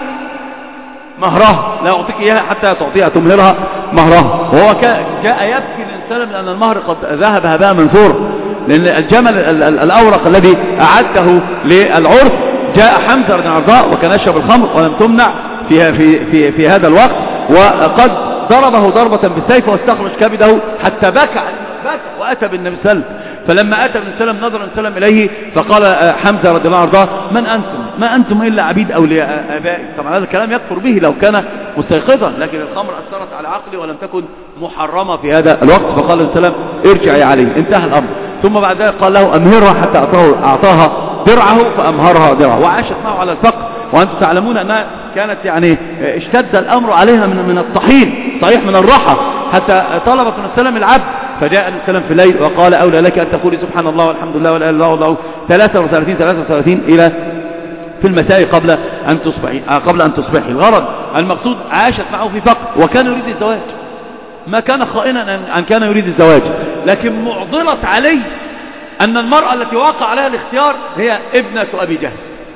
مهرها، لا أعطيك إياها حتى تعطيها تمهرها مهرها. وهو جاء يبكي للسلام لأن المهر قد ذهب هباء منثورا، لأن الجمل الأورق الذي أعده للعرس جاء حمزة رضي الله عنه وكان يشرب الخمر ولم تمنع في, في, في, في هذا الوقت، وقد ضربه ضربة بالسيف واستخرج كبده حتى بكى بكى وأتى بالنبي صلى الله عليه وسلم. فلما أتى النبي صلى الله عليه وسلم نظر النبي صلى الله عليه وسلم إليه فقال حمزة رضي الله عنه من أنتم؟ ما أنتم إلا عبيد أولياء آبائي. طبعا هذا الكلام يكفر به لو كان مستيقظا، لكن الخمر أثرت على عقلي ولم تكن محرمة في هذا الوقت. فقال النبي صلى الله عليه وسلم ارجع يا علي، انتهى الأمر. ثم بعد ذلك قال له أمهرها حتى أعطاه أعطاها درعه فأمهرها درعه، وعاشت معه على الفقر. وأنتم تعلمون أنها كانت يعني اشتد الأمر عليها من من الطحين صحيح من الراحة، حتى طلبت من السلام العبد فجاء النبي صلى الله عليه وسلم في الليل وقال أولى لك أن تقولي سبحان الله والحمد لله ولا إله إلا الله ثلاثة وثلاثين ثلاثة وثلاثين إلى في المساء قبل أن تصبحي قبل أن تصبحي. الغرض المقصود عاشت معه في فقر وكان يريد الزواج، ما كان خائنا أن كان يريد الزواج، لكن معضلت عليه أن المرأة التي وقع عليها الاختيار هي ابنة أبي جهل.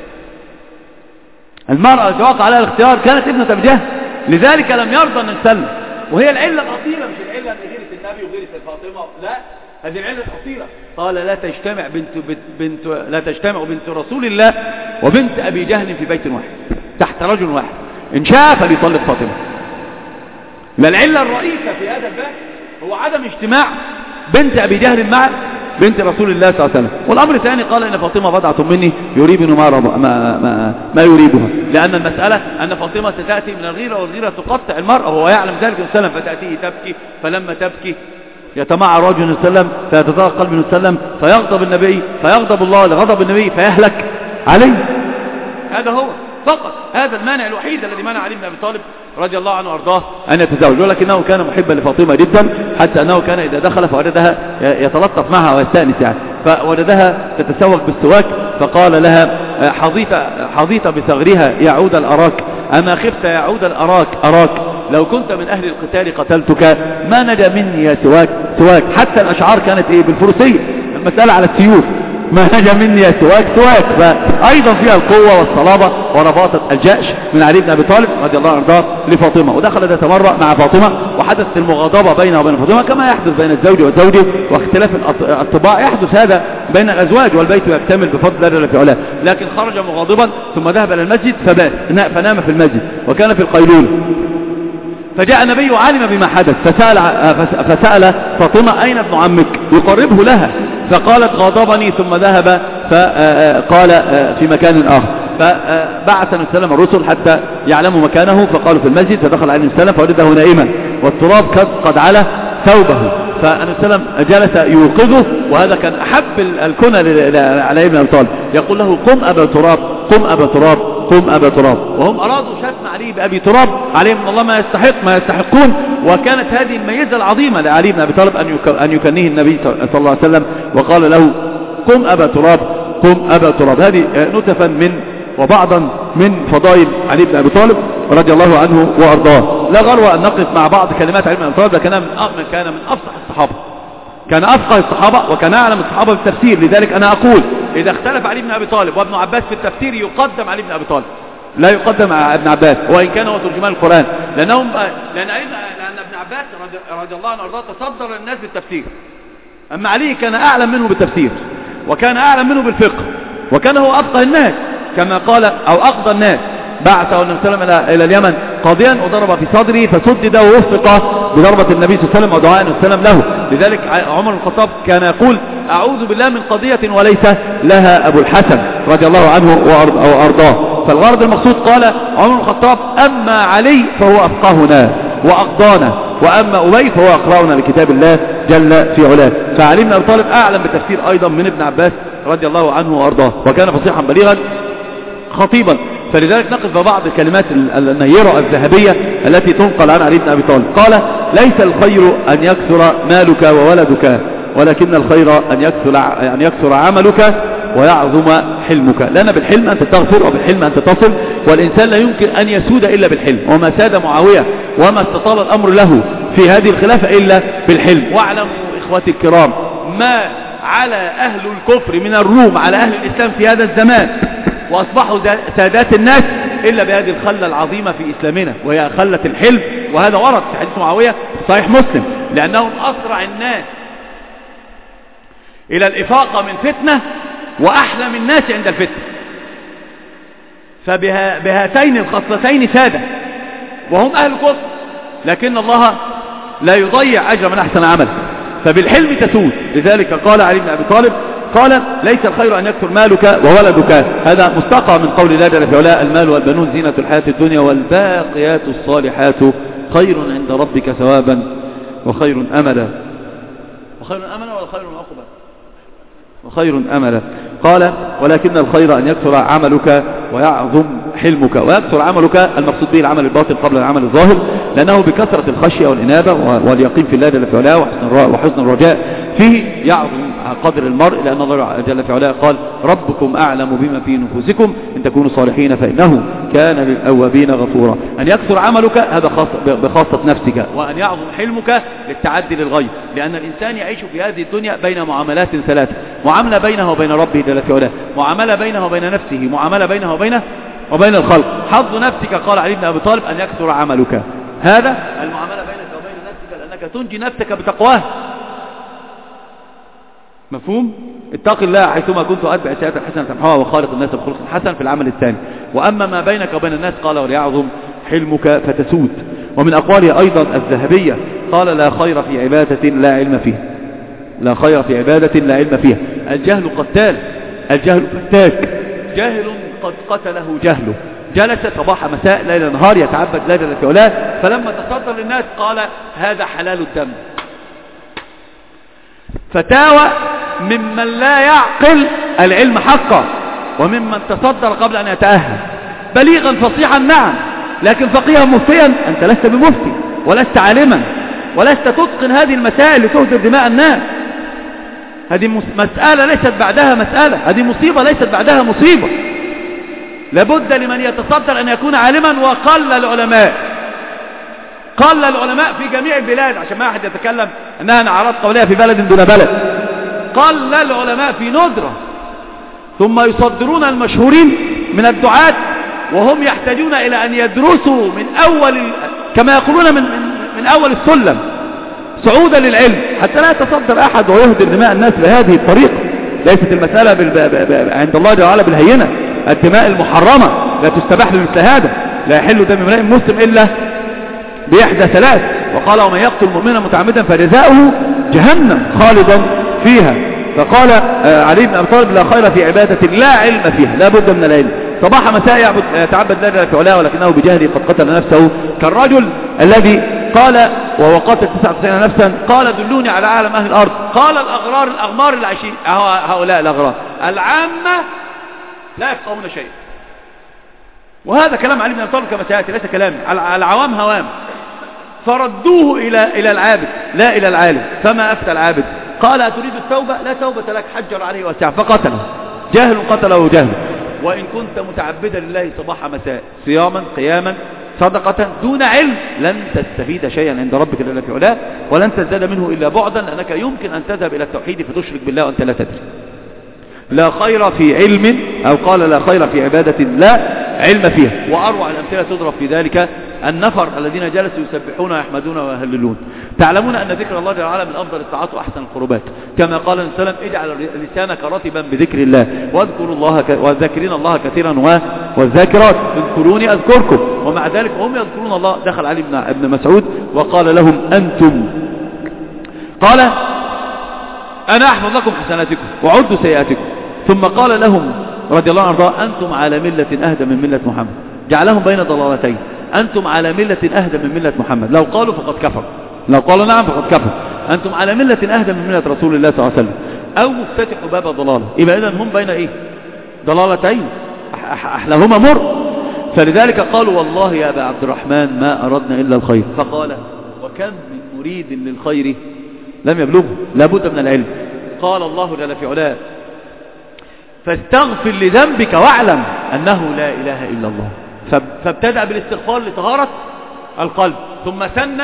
المرأة التي وقع عليها الاختيار كانت ابنة أبي جهل، لذلك لم يرضى أن يسلم. وهي العلة الأصيلة، مش العلة أن غيرة النبي وغيرة فاطمة، لا، هذه العلة الأصيلة. قال لا تجتمع بنت, بنت لا تجتمع بنت رسول الله وبنت أبي جهل في بيت واحد تحت رجل واحد، إن شاء فليطلق فاطمة. ما العلة الرئيسة في هذا الباب هو عدم اجتماع بنت أبي جهل مع بنت رسول الله صلى الله عليه وسلم. والأمر الثاني قال إن فاطمة بضعة مني يريبني ما, ما, ما, ما يريبها، لأن المسألة أن فاطمة ستأتي من الغيرة، والغيرة تقطع المرأة وهو يعلم ذلك صلى الله عليه وسلم، فتأتيه تبكي، فلما تبكي يتمعر رجل صلى الله عليه وسلم فيتضايق قلب النبي صلى الله عليه وسلم، فيغضب النبي فيغضب الله لغضب النبي فيهلك عليه. هذا هو فقط هذا المانع الوحيد الذي منع علي بن أبي طالب رضي الله عنه وارضاه أن يتزوج، ولكنه كان محبا لفاطمة جدا، حتى أنه كان إذا دخل فوجدها يتلطف معها ويستأنس يعني، فوجدها تتسوق بالسواك، فقال لها حظيت حظيت بثغرها يا عود الأراك، أما خفت يا عود الأراك أراك لو كنت من أهل القتال قتلتك ما نجا مني يا سواك سواك. حتى الأشعار كانت إيه بالفروسية، المسألة على السيوف، ما نجا مني يا سواك سواك، فأيضا فيها القوة والصلابة ورباطة الجأش من علي بن أبي طالب رضي الله عنه لفاطمة. ودخل ذات مرة مع فاطمة وحدثت المغاضبة بينه وبين فاطمة كما يحدث بين الزوج والزوجة، واختلاف الطباع يحدث هذا بين الأزواج، والبيت يكتمل بفضل الله في علاه. لكن خرج مغاضبا ثم ذهب إلى المسجد فبات فنام في المسجد وكان في القيلولة، فجاء النبي وعلم بما حدث فسأل, فسأل فاطمة أين ابن عمك يقربه لها، فقالت غاضبني ثم ذهب فقال في مكان آخر، فبعث النبي صلى الله عليه وسلم الرسل حتى يعلموا مكانه، فقالوا في المسجد، فدخل عليه السلام فوجده نائما والتراب قد على ثوبه، فالنبي صلى الله عليه وسلم جلس يوقظه، وهذا كان أحب الكنى علي بن أبي طالب، يقول له قم أبا تراب قم أبا تراب قم أبا تراب، وهم أرادوا شتم علي بأبي تراب عليهم من الله ما يستحق ما يستحقون. وكانت هذه الميزة العظيمة لعلي بن أبي طالب أن يكنيه النبي صلى الله عليه وسلم وقال له قم أبا تراب قم أبا تراب. هذه نتفا من وبعضا من فضائل علي بن أبي طالب رضي الله عنه وأرضاه. لا غرو أن نقف مع بعض كلمات علي بن أبي طالب، لكن كان من أفصح الصحابة، كان أفقه الصحابة وكان أعلم الصحابة بالتفسير. لذلك أنا أقول إذا اختلف علي بن أبي طالب وابن عباس في التفسير يقدم علي بن أبي طالب، لا يقدم ابن عباس وإن كان هو ترجمان القرآن، لأنهم لأن, لأن ابن عباس رضي الله عنه وارضاه تصدر الناس بالتفسير، أما علي كان أعلم منه بالتفسير وكان أعلم منه بالفقه وكان هو أفقه الناس، كما قال أو أقضى الناس. بعثه النبي صلى الله عليه وسلم إلى اليمن قاضيا وضرب في صدره فسدد ووفق بضربة النبي صلى الله عليه وسلم ودعاء النبي صلى الله عليه وسلم له. لذلك عمر بن الخطاب كان يقول أعوذ بالله من قضية وليس لها أبو الحسن رضي الله عنه وأرضاه. فالغرض المقصود قال عمر بن الخطاب أما علي فهو أفقهنا وأقضانا، وأما أبي فهو أقرأنا لكتاب الله جل في علاه. فعلي بن أبي طالب أعلم بالتفسير أيضا من ابن عباس رضي الله عنه وأرضاه، وكان فصيحا بليغا خطيبا. فلذلك نقف ببعض الكلمات النيرة الذهبية التي تنقل عن علي بن أبي طالب. قال ليس الخير أن يكثر مالك وولدك، ولكن الخير أن يكثر, أن يكثر عملك ويعظم حلمك، لأن بالحلم أنت تغفر وبالحلم أنت تصل، والإنسان لا يمكن أن يسود إلا بالحلم، وما ساد معاوية وما استطال الأمر له في هذه الخلافة إلا بالحلم. واعلموا إخوتي الكرام ما على أهل الكفر من الروم على أهل الإسلام في هذا الزمان وأصبحوا سادات الناس إلا بهذه الخلة العظيمة في إسلامنا، وهي خلة الحلم. وهذا ورد في حديث معاوية صحيح مسلم، لأنهم أسرع الناس إلى الإفاقة من فتنة وأحلم الناس عند الفتنة، فبهاتين الخصلتين سادة وهم أهل الكفر، لكن الله لا يضيع أجر من أحسن عمل، فبالحلم تسود. لذلك قال علي بن أبي طالب قال ليس الخير أن يكثر مالك وولدك، هذا مستقى من قول الله جل في علاه المال والبنون زينة الحياة الدنيا والباقيات الصالحات خير عند ربك ثوابا وخير أملا. وخير أملا ولا خير عقبا؟ وخير أملا. قال ولكن الخير أن يكثر عملك ويعظم حلمك. ويكثر عملك المقصود به العمل الباطن قبل العمل الظاهر، لأنه بكثرة الخشية والإنابة واليقين في الله جل في علاه وحسن الرجاء فيه يعظم قدر المرء، لأن الله جل في علاه قال ربكم أعلم بما في نفوسكم إن تكونوا صالحين فإنه كان للأوابين غفورا. أن يكثر عملك هذا خاص بخاصة نفسك، وأن يعظم حلمك للتعدي للغير، لأن الإنسان يعيش في هذه الدنيا بين معاملات ثلاثة: معاملة بينه وبين ربه جل في علاه، معاملة بينه وبين نفسه، معاملة بينه وبين وبين الخلق. حظ نفسك قال علي بن أبي طالب أن يكثر عملك، هذا المعاملة بينك وبين نفسك، لأنك تنجي نفسك بتقواه. مفهوم؟ اتق الله حيثما كنت أتبع السيئات الحسنة تمحوها وخالق الناس بخلق حسن في العمل الثاني. وأما ما بينك وبين الناس قال وليعظم حلمك فتسود. ومن أقواله أيضا الذهبية قال لا خير في عبادة لا علم فيها، لا خير في عبادة لا علم فيها. الجهل قتال، الجهل فتاك، جاهل قد قتله جهله، جلس صباح مساء ليل نهار يتعبد لا جل في علاه، فلما تصدر للناس قال هذا حلال الدم. فتاوى ممن لا يعقل العلم حقا، وممن تصدر قبل أن يتأهل. بليغا فصيحا نعم، لكن فقيها مفتيا أنت لست بمفتي ولست عالما ولست تتقن هذه المسائل لتهدر دماء الناس. هذه مسألة ليست بعدها مسألة، هذه مصيبة ليست بعدها مصيبة. لابد لمن يتصدر أن يكون عالما، وقل العلماء، قل العلماء في جميع البلاد، عشان ما أحد يتكلم أنها أعراض قولية في بلد دون بلد. قل العلماء في ندرة، ثم يصدرون المشهورين من الدعاة وهم يحتاجون إلى أن يدرسوا من أول كما يقولون من, من أول السلم صعودا للعلم، حتى لا يتصدر أحد ويهدر دماء الناس بهذه الطريقة. ليست المسألة عند الله جل وعلا بالهينة، الدماء المحرمة لا تستباح بمثل هذا. لا يحل دم امرئ مسلم إلا بإحدى ثلاث، وقال ومن يقتل مؤمنا متعمدا فجزاؤه جهنم خالدا فيها. فقال علي بن أبي طالب لا خير في عبادة لا علم فيها، لا بد من العلم. صباح مساء يعبد يتعبد لا جل في علاه، ولكنه بجهله قد قتل نفسه، كالرجل الذي قال وهو قاتل تسعة وتسعين نفسا قال دلوني على عالم أهل الأرض، قال الأغرار الأغمار العشرين، هؤلاء الأغرار العامة لا يفقهون شيء. وهذا كلام علي بن أبي طالب كما سيأتي، ليس كلامي. العوام هوام، فردوه إلى إلى العابد لا إلى العالم. فما أفتى العابد؟ قال أتريد التوبة؟ لا توبة لك، حجر عليه وسع فقتله. جاهل قتله جاهل. وإن كنت متعبدا لله صباح مساء صياما قياما صدقة دون علم لن تستفيد شيئا عند ربك جل في علاه، ولن تزداد منه إلا بعدا، لأنك يمكن أن تذهب إلى التوحيد فتشرك بالله وأنت لا تدري. لا خير في علم، أو قال لا خير في عبادة لا علم فيها. وأروع الأمثلة تضرب في ذلك النفر الذين جلسوا يسبحون ويحمدون ويهللون. تعلمون أن ذكر الله جل وعلا من أفضل الطاعات وأحسن القربات، كما قال النبي صلى الله عليه وسلم اجعل لسانك رطبا بذكر الله، واذكروا الله ك... والذاكرين الله كثيرا و... والذاكرات اذكروني أذكركم. ومع ذلك هم يذكرون الله. دخل علي بن, بن مسعود وقال لهم أنتم، قال أنا أحفظ لكم حسناتكم وعدوا سيئاتكم. ثم قال لهم رضي الله عنه أنتم على ملة أهدى من ملة محمد، جعلهم بين ضلالتين. أنتم على ملة أهدى من ملة محمد، لو قالوا فقد كفر، لو قالوا نعم فقد كفر. أنتم على ملة أهدى من ملة رسول الله صلى الله عليه وسلم، أو مفتتحوا باب ضلالة. يبقى إذن هم بين إيه؟ ضلالتين أحلاهما مر. فلذلك قالوا والله يا أبا عبد الرحمن ما أردنا إلا الخير. فقال وكم من مريد للخير لم يبلغه، لابد من العلم. قال الله جل في علاه فاستغفر لذنبك واعلم أنه لا إله إلا الله. فابتدأ بالاستغفار لطهارة القلب، ثم سن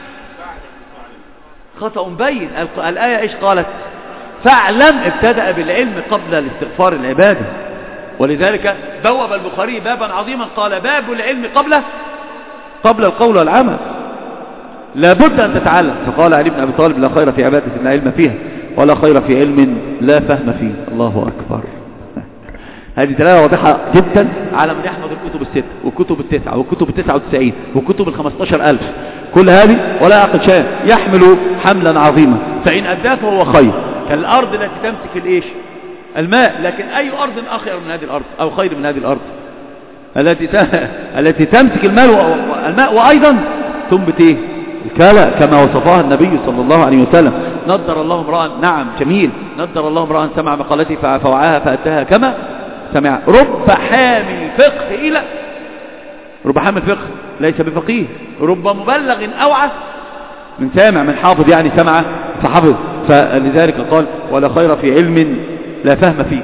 خطأ بين. الآية إيش قالت؟ فاعلم. ابتدأ بالعلم قبل الاستغفار العبادة. ولذلك بوب البخاري بابا عظيما قال باب العلم قبل قبل القول والعمل. لابد أن تتعلم. فقال علي بن أبي طالب لا خير في عبادة لا علم فيها، ولا خير في علم لا فهم فيه. الله أكبر. هذه دلالة واضحة جدا على من يحفظ الكتب الست والكتب التسعة والكتب التسعة وتسعين والكتب الخمستاشر ألف، كل هذه ولا يعقل شيء، يحمل حملا عظيما. فإن أداه فهو خير، كالأرض التي تمسك الإيش؟ الماء. لكن أي أرض أخير من هذه الأرض أو خير من هذه الأرض التي التي تمسك الماء والماء وأيضا تنبت إيه؟ الكلى كما وصفها النبي صلى الله عليه وسلم. نضر الله امرأ، نعم جميل، نضر الله امرأ سمع مقالتي فوعاها فأتاها كما سمع. رب حامل فقه إلى رب حامل فقه ليس بفقيه، رب مبلغ أوعى من سامع، من حافظ يعني سمع فحفظ. فلذلك قال ولا خير في علم لا فهم فيه.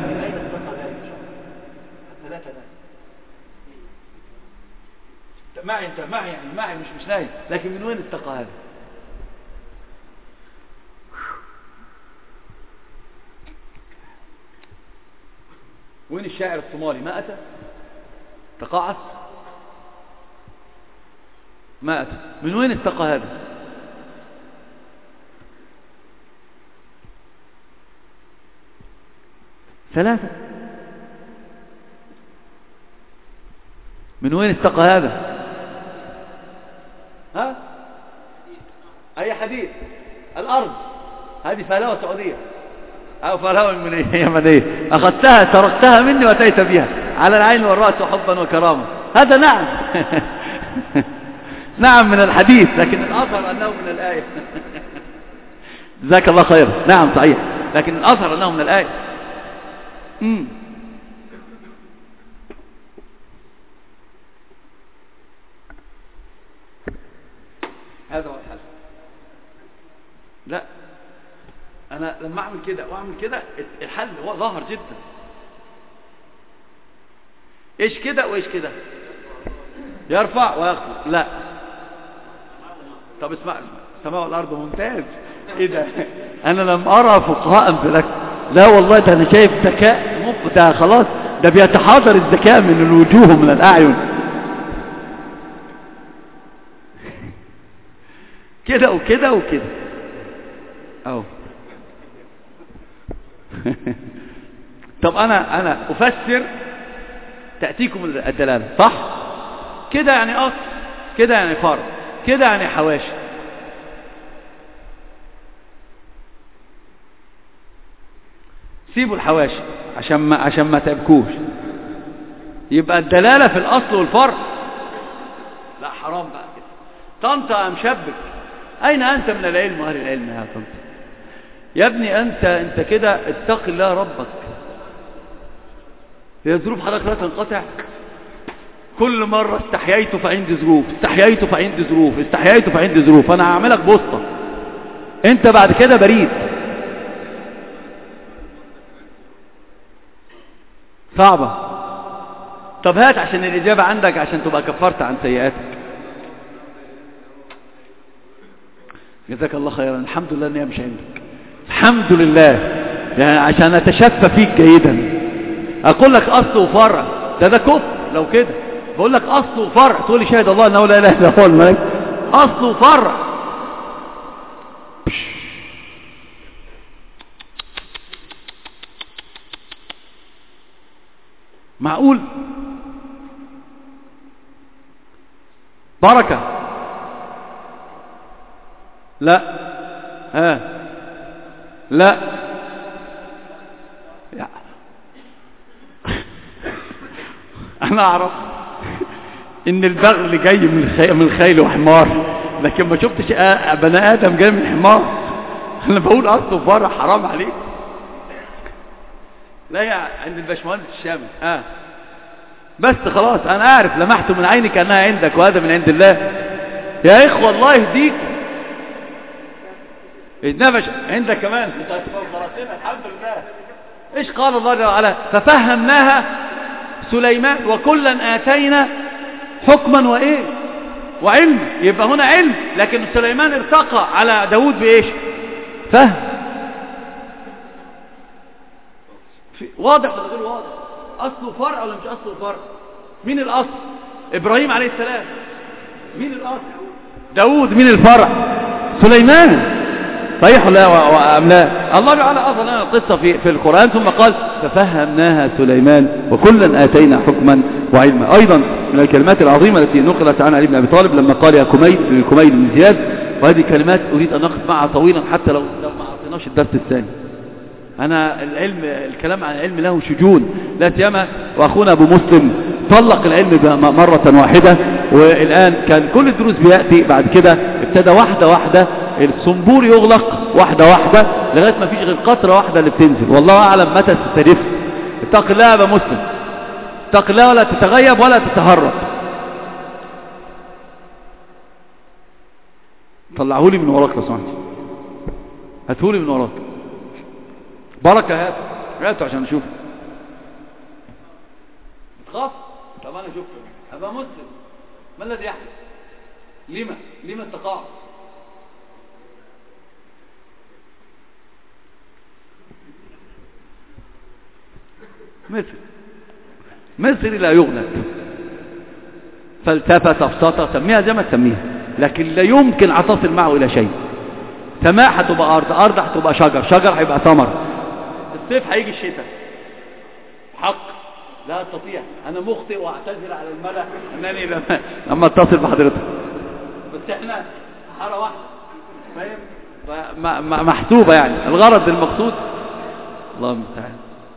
معي انت معي يعني معي مش مش نايم، لكن من وين استقى هذا؟ وين الشاعر الصومالي؟ ما أتى تقاعس ما أتى. من وين استقى هذا؟ ثلاثة. من وين استقى هذا؟ ها؟ أي حديث؟ الأرض هذه فهلوة سعودية أو فهلوة يمنية، أخذتها تركتها مني وأتيت بها على العين والرأس حبا وكرامة. هذا نعم نعم من الحديث، لكن الأثر أنه من الآية جزاك الله خير. نعم صحيح، لكن الأثر أنه من الآية. مم. هذا هو الحل. لا أنا لما أعمل كده وأعمل كده الحل هو ظاهر جدا. إيش كده وإيش كده؟ يرفع ويخفض. لا طب اسمع، السماء والأرض ممتاز. إيه ده؟ أنا لم أرى فقهاء في لك. لا والله ده أنا شايف ذكاء مخ ده خلاص، ده بيتحاضر الذكاء من الوجوه من الأعين كده وكده وكده أو طب أنا أنا أفسر تأتيكم الدلالة صح؟ كده يعني أصل، كده يعني فرع، كده يعني حواشي. سيبوا الحواشي عشان ما عشان ما تبكوش. يبقى الدلالة في الأصل والفرع. لا حرام بقى كده. طنطا مشبك، أين أنت من العلم وأهل العلم يا طنطا؟ يا ابني أنت أنت كده اتق الله ربك. هي ظروف حضرتك لا تنقطع. كل مرة استحييت فعندي ظروف، استحييت فعندي ظروف، استحييت فعندي ظروف. أنا هعملك بوسطة، أنت بعد كده بريد. صعبة. طب هات عشان الإجابة عندك عشان تبقى كفرت عن سيئاتك. جزاك الله خيرا. الحمد لله ان هي مش عندك، الحمد لله، يعني عشان اتشفى فيك جيدا. اقول لك اصل وفرع، ده ده كفر لو كده. بقول لك اصل وفرع تقول لي شاهد الله انه لا اله الا هو الملك. اصل وفرع. معقول؟ بركة لا ها لا يا. انا اعرف ان البغل جاي من الخيل من الخيل وحمار، لكن ما شفتش بني ادم جاي من حمار. انا بقول اصل وفرع حرام عليك. لا يا عند الباشمهندس الشامي اه بس خلاص انا اعرف لمحت من عينك انها عندك وهذا من عند الله. يا اخوة الله يهديك. اتنفش عندك كمان الحمد لله. ايش قال الله جل وعلا؟ ففهمناها سليمان وكلا اتينا حكما وايه وعلم. يبقى هنا علم، لكن سليمان ارتقى على داود بايش؟ فهم. واضح ولا غير واضح؟ اصله فرع ولا مش اصله فرع؟ مين الاصل؟ ابراهيم عليه السلام. مين الاصل؟ داود. مين الفرع؟ سليمان. صحيح ولا ام لا؟ الله تعالى اظهر لنا القصه في في القران ثم قال ففهمناها سليمان وكلا اتينا حكما وعلما. ايضا من الكلمات العظيمه التي نقلت عن علي بن ابي طالب لما قال يا كميل للكميل بن زياد، وهذه كلمات اريد ان نقف معها طويلا حتى لو لو ما اعطيناش الدرس الثاني. أنا العلم الكلام عن العلم له شجون لا سيما، وأخونا أبو مسلم طلق العلم مرة واحدة، والآن كان كل الدروس بيأتي بعد كده ابتدى واحدة واحدة الصنبور يغلق واحدة واحدة لغاية ما فيش غير قطرة واحدة اللي بتنزل. والله أعلم متى سترف. اتق الله يا أبو مسلم، اتق الله ولا تتغيب ولا تتهرب. طلعهولي من وراك لو سمحت، هاتهولي من وراك. بركة هات هاته عشان نشوف. تخاف؟ طب انا اشوف ابقى مسلم، ما الذي يحدث؟ لما لما التقاعد؟ مصر مصر لا يغلب، فلسفة تفسطة سميها زي ما تسميها، لكن لا يمكن اتصل معه الى شيء. سماء هتبقى ارض، ارض هتبقى شجر، شجر هيبقى ثمر، الصيف هيجي الشتاء. حق لا استطيع، انا مخطئ واعتذر على الملأ انني لما لما اتصل بحضرتك، بس احنا حاره واحده فاهم، محسوبه يعني الغرض المقصود. الله المستعان.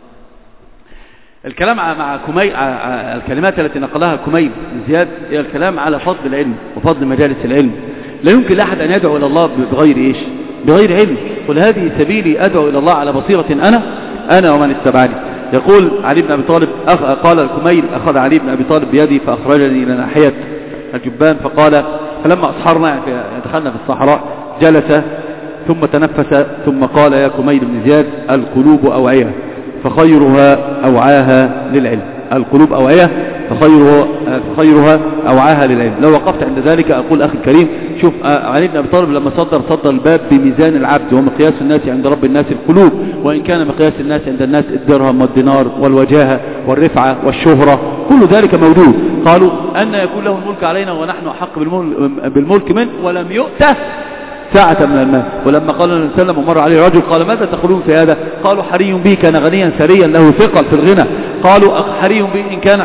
الكلام مع كمي، الكلمات التي نقلها كمي زياد هي الكلام على فضل العلم وفضل مجالس العلم. لا يمكن لاحد ان يدعو الى الله بغير ايش؟ بغير علم. قل هذه سبيلي ادعو الى الله على بصيرة انا انا ومن اتبعني. يقول علي بن ابي طالب، قال الكميل اخذ علي بن ابي طالب بيدي فاخرجني الى ناحية الجبان، فقال فلما اصحرنا يعني دخلنا في الصحراء جلس ثم تنفس ثم قال يا كميل بن زياد القلوب اوعية فخيرها اوعاها للعلم. القلوب اوعية فخيرها فخيرها اوعاها للعلم. لو وقفت عند ذلك اقول اخي الكريم، شوف علي بن ابي طالب لما صدر صدر الباب بميزان العبد ومقياس الناس عند رب الناس القلوب، وان كان مقياس الناس عند الناس الدرهم والدينار والوجاهه والرفعه والشهره، كل ذلك موجود. قالوا ان يكون له الملك علينا ونحن احق بالملك منه ولم يؤته ساعة من المال. ولما قال النبي صلى الله عليه وسلم ومر عليه رجل قال ماذا تقولون في هذا؟ قالوا حري به كان غنيا ثريا له ثقل في الغنى. قالوا حري به إن كان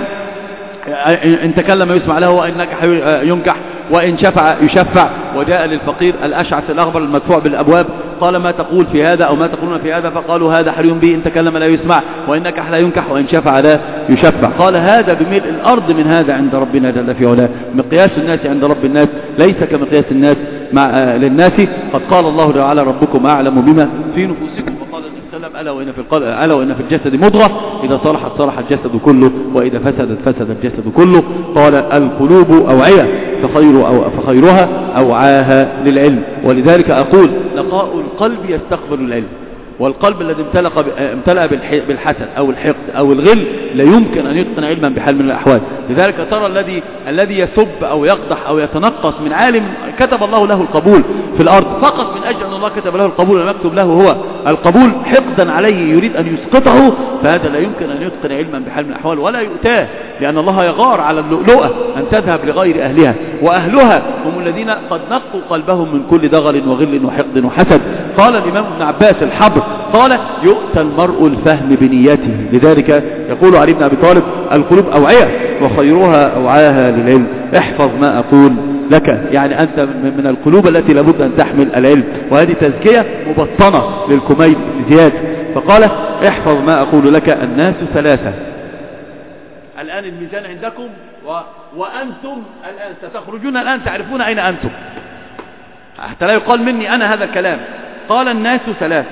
إن تكلم يسمع له وإن نكح ينكح وإن شفع يشفع. وجاء للفقير الأشعث الأغبر المدفوع بالأبواب قال ما تقول في هذا أو ما تقولون في هذا؟ فقالوا هذا حري به إن تكلم لا يسمع وإن نكح لا ينكح وإن شفع لا يشفع. قال هذا بملء الأرض من هذا عند ربنا جل في علاه. مقياس الناس عند رب الناس ليس كمقياس الناس مع للناس. قد قال الله تعالى ربكم أعلم بما في نفوسكم. وقال النبي صلى الله عليه وسلم ألا وإن في القلب ألا وإن في الجسد مضغة إذا صلحت صلح الجسد كله وإذا فسدت فسد الجسد كله. قال القلوب أوعية فخير أو فخيرها أوعاها للعلم. ولذلك أقول لقاء القلب يستقبل العلم، والقلب الذي امتلأ بالحسد أو الحقد أو الغل لا يمكن أن يتقن علما بحال من الأحوال. لذلك ترى الذي الذي يسب أو يقدح أو يتنقص من عالم كتب الله له القبول في الأرض فقط من أجل أن الله كتب له القبول لم يكتب له هو القبول حقدا عليه يريد أن يسقطه، فهذا لا يمكن أن يتقن علما بحال من الأحوال ولا يؤتاه، لأن الله يغار على اللؤلؤة أن تذهب لغير أهلها، وأهلها هم الذين قد نقوا قلبهم من كل دغل وغل وحقد وحسد. قال الإمام ابن عباس الحبر قال يؤتى المرء الفهم بنيته. لذلك يقول علي بن أبي طالب القلوب أوعية وخيرها أوعاها للعلم. احفظ ما أقول لك، يعني أنت من القلوب التي لابد أن تحمل العلم. وهذه تزكية مبطنة للكميل بن زياد. فقال احفظ ما أقول لك الناس ثلاثة. الآن الميزان عندكم و... وأنتم الآن ستخرجون الآن تعرفون أين أنتم، حتى لا يقال مني أنا هذا الكلام. قال الناس ثلاثة: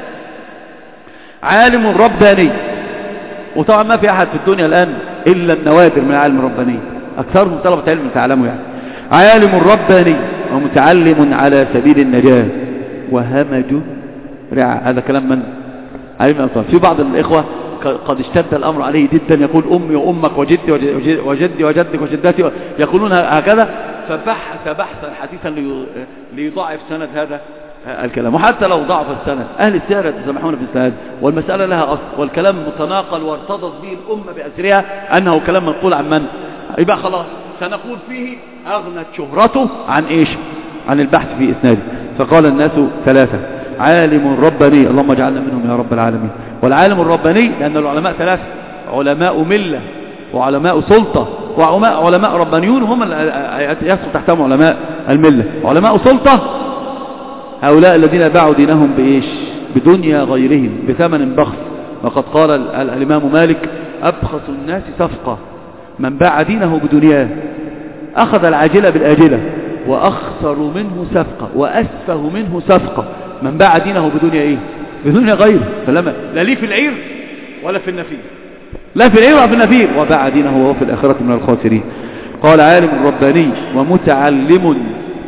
عالم رباني، وطبعا ما في أحد في الدنيا الآن إلا النوادر من العالم الرباني، أكثرهم طلبة علم تعلموا يعني. عالم رباني ومتعلم على سبيل النجاة وهمج رعا. هذا كلام من علم الأطفال. في بعض الإخوة قد اشتد الأمر عليه جدا، يقول أمي وأمك وجدي وجدي وجدك وجدتي، يقولون هكذا، فبحث بحثا حديثا ليضاعف سند هذا الكلام. وحتى لو ضعف السند أهل السيرة يتسامحون في السند، والمسألة لها أصل، والكلام متناقل وارتضت به الأمة بأسرها أنه كلام منقول عن من؟ يبقى خلاص سنقول فيه أغنت شهرته عن إيش؟ عن البحث في إسناده. فقال الناس ثلاثة: عالم رباني، اللهم اجعلنا منهم يا رب العالمين. والعالم الرباني لأن العلماء ثلاثة: علماء ملة وعلماء سلطة وعلماء ربانيون، هم يسقط تحتهم علماء الملة. علماء سلطة هؤلاء الذين باعوا دينهم بإيش؟ بدنيا غيرهم بثمن بخس. وقد قال الإمام مالك: أبخس الناس صفقة من باع دينه بدنياه، أخذ العاجلة بالآجلة، وأخسر منه صفقة وأسفه منه صفقة من باع دينه بدنيا إيه؟ بدنيا غيره. فلما لا ليه في العير ولا في النفير، لا في العير ولا في النفير، وباع دينه وهو في الآخرة من الخاسرين. قال: عالم رباني ومتعلم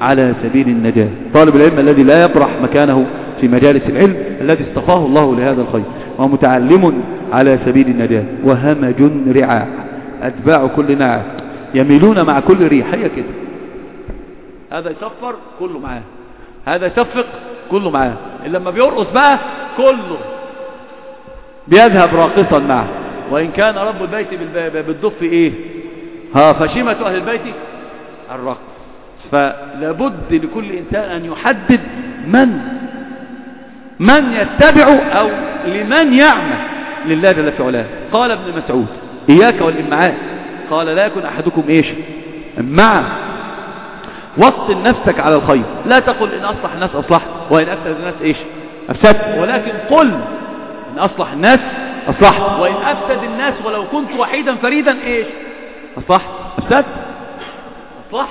على سبيل النجاة. طالب العلم الذي لا يبرح مكانه في مجالس العلم، الذي اصطفاه الله لهذا الخير، ومتعلم على سبيل النجاة. وهمج رعاع، أتباع كل ناعم، يميلون مع كل ريح. هي كده، هذا يصفر كله معاه، هذا يصفق كله معاه، لما بيرقص بقى كله بيذهب راقصا معه. وإن كان رب البيت بالضف إيه؟ ها فشيمة أهل البيت الرقص. فلابد لكل إنسان أن يحدد من من يتبع أو لمن يعمل لله جل في علاه. قال ابن مسعود إياك والإمعاء، قال لا يكن أحدكم إيش مع وطن نفسك على الخير. لا تقل إن أصلح الناس أصلحت وإن أفسد الناس إيش أفسدت، ولكن قل إن أصلح الناس أصلحت وإن أفسد الناس ولو كنت وحيدا فريدا إيش أصلحت أفسدت أصلحت.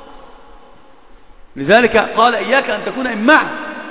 لذلك قال إياك أن تكون إمعا.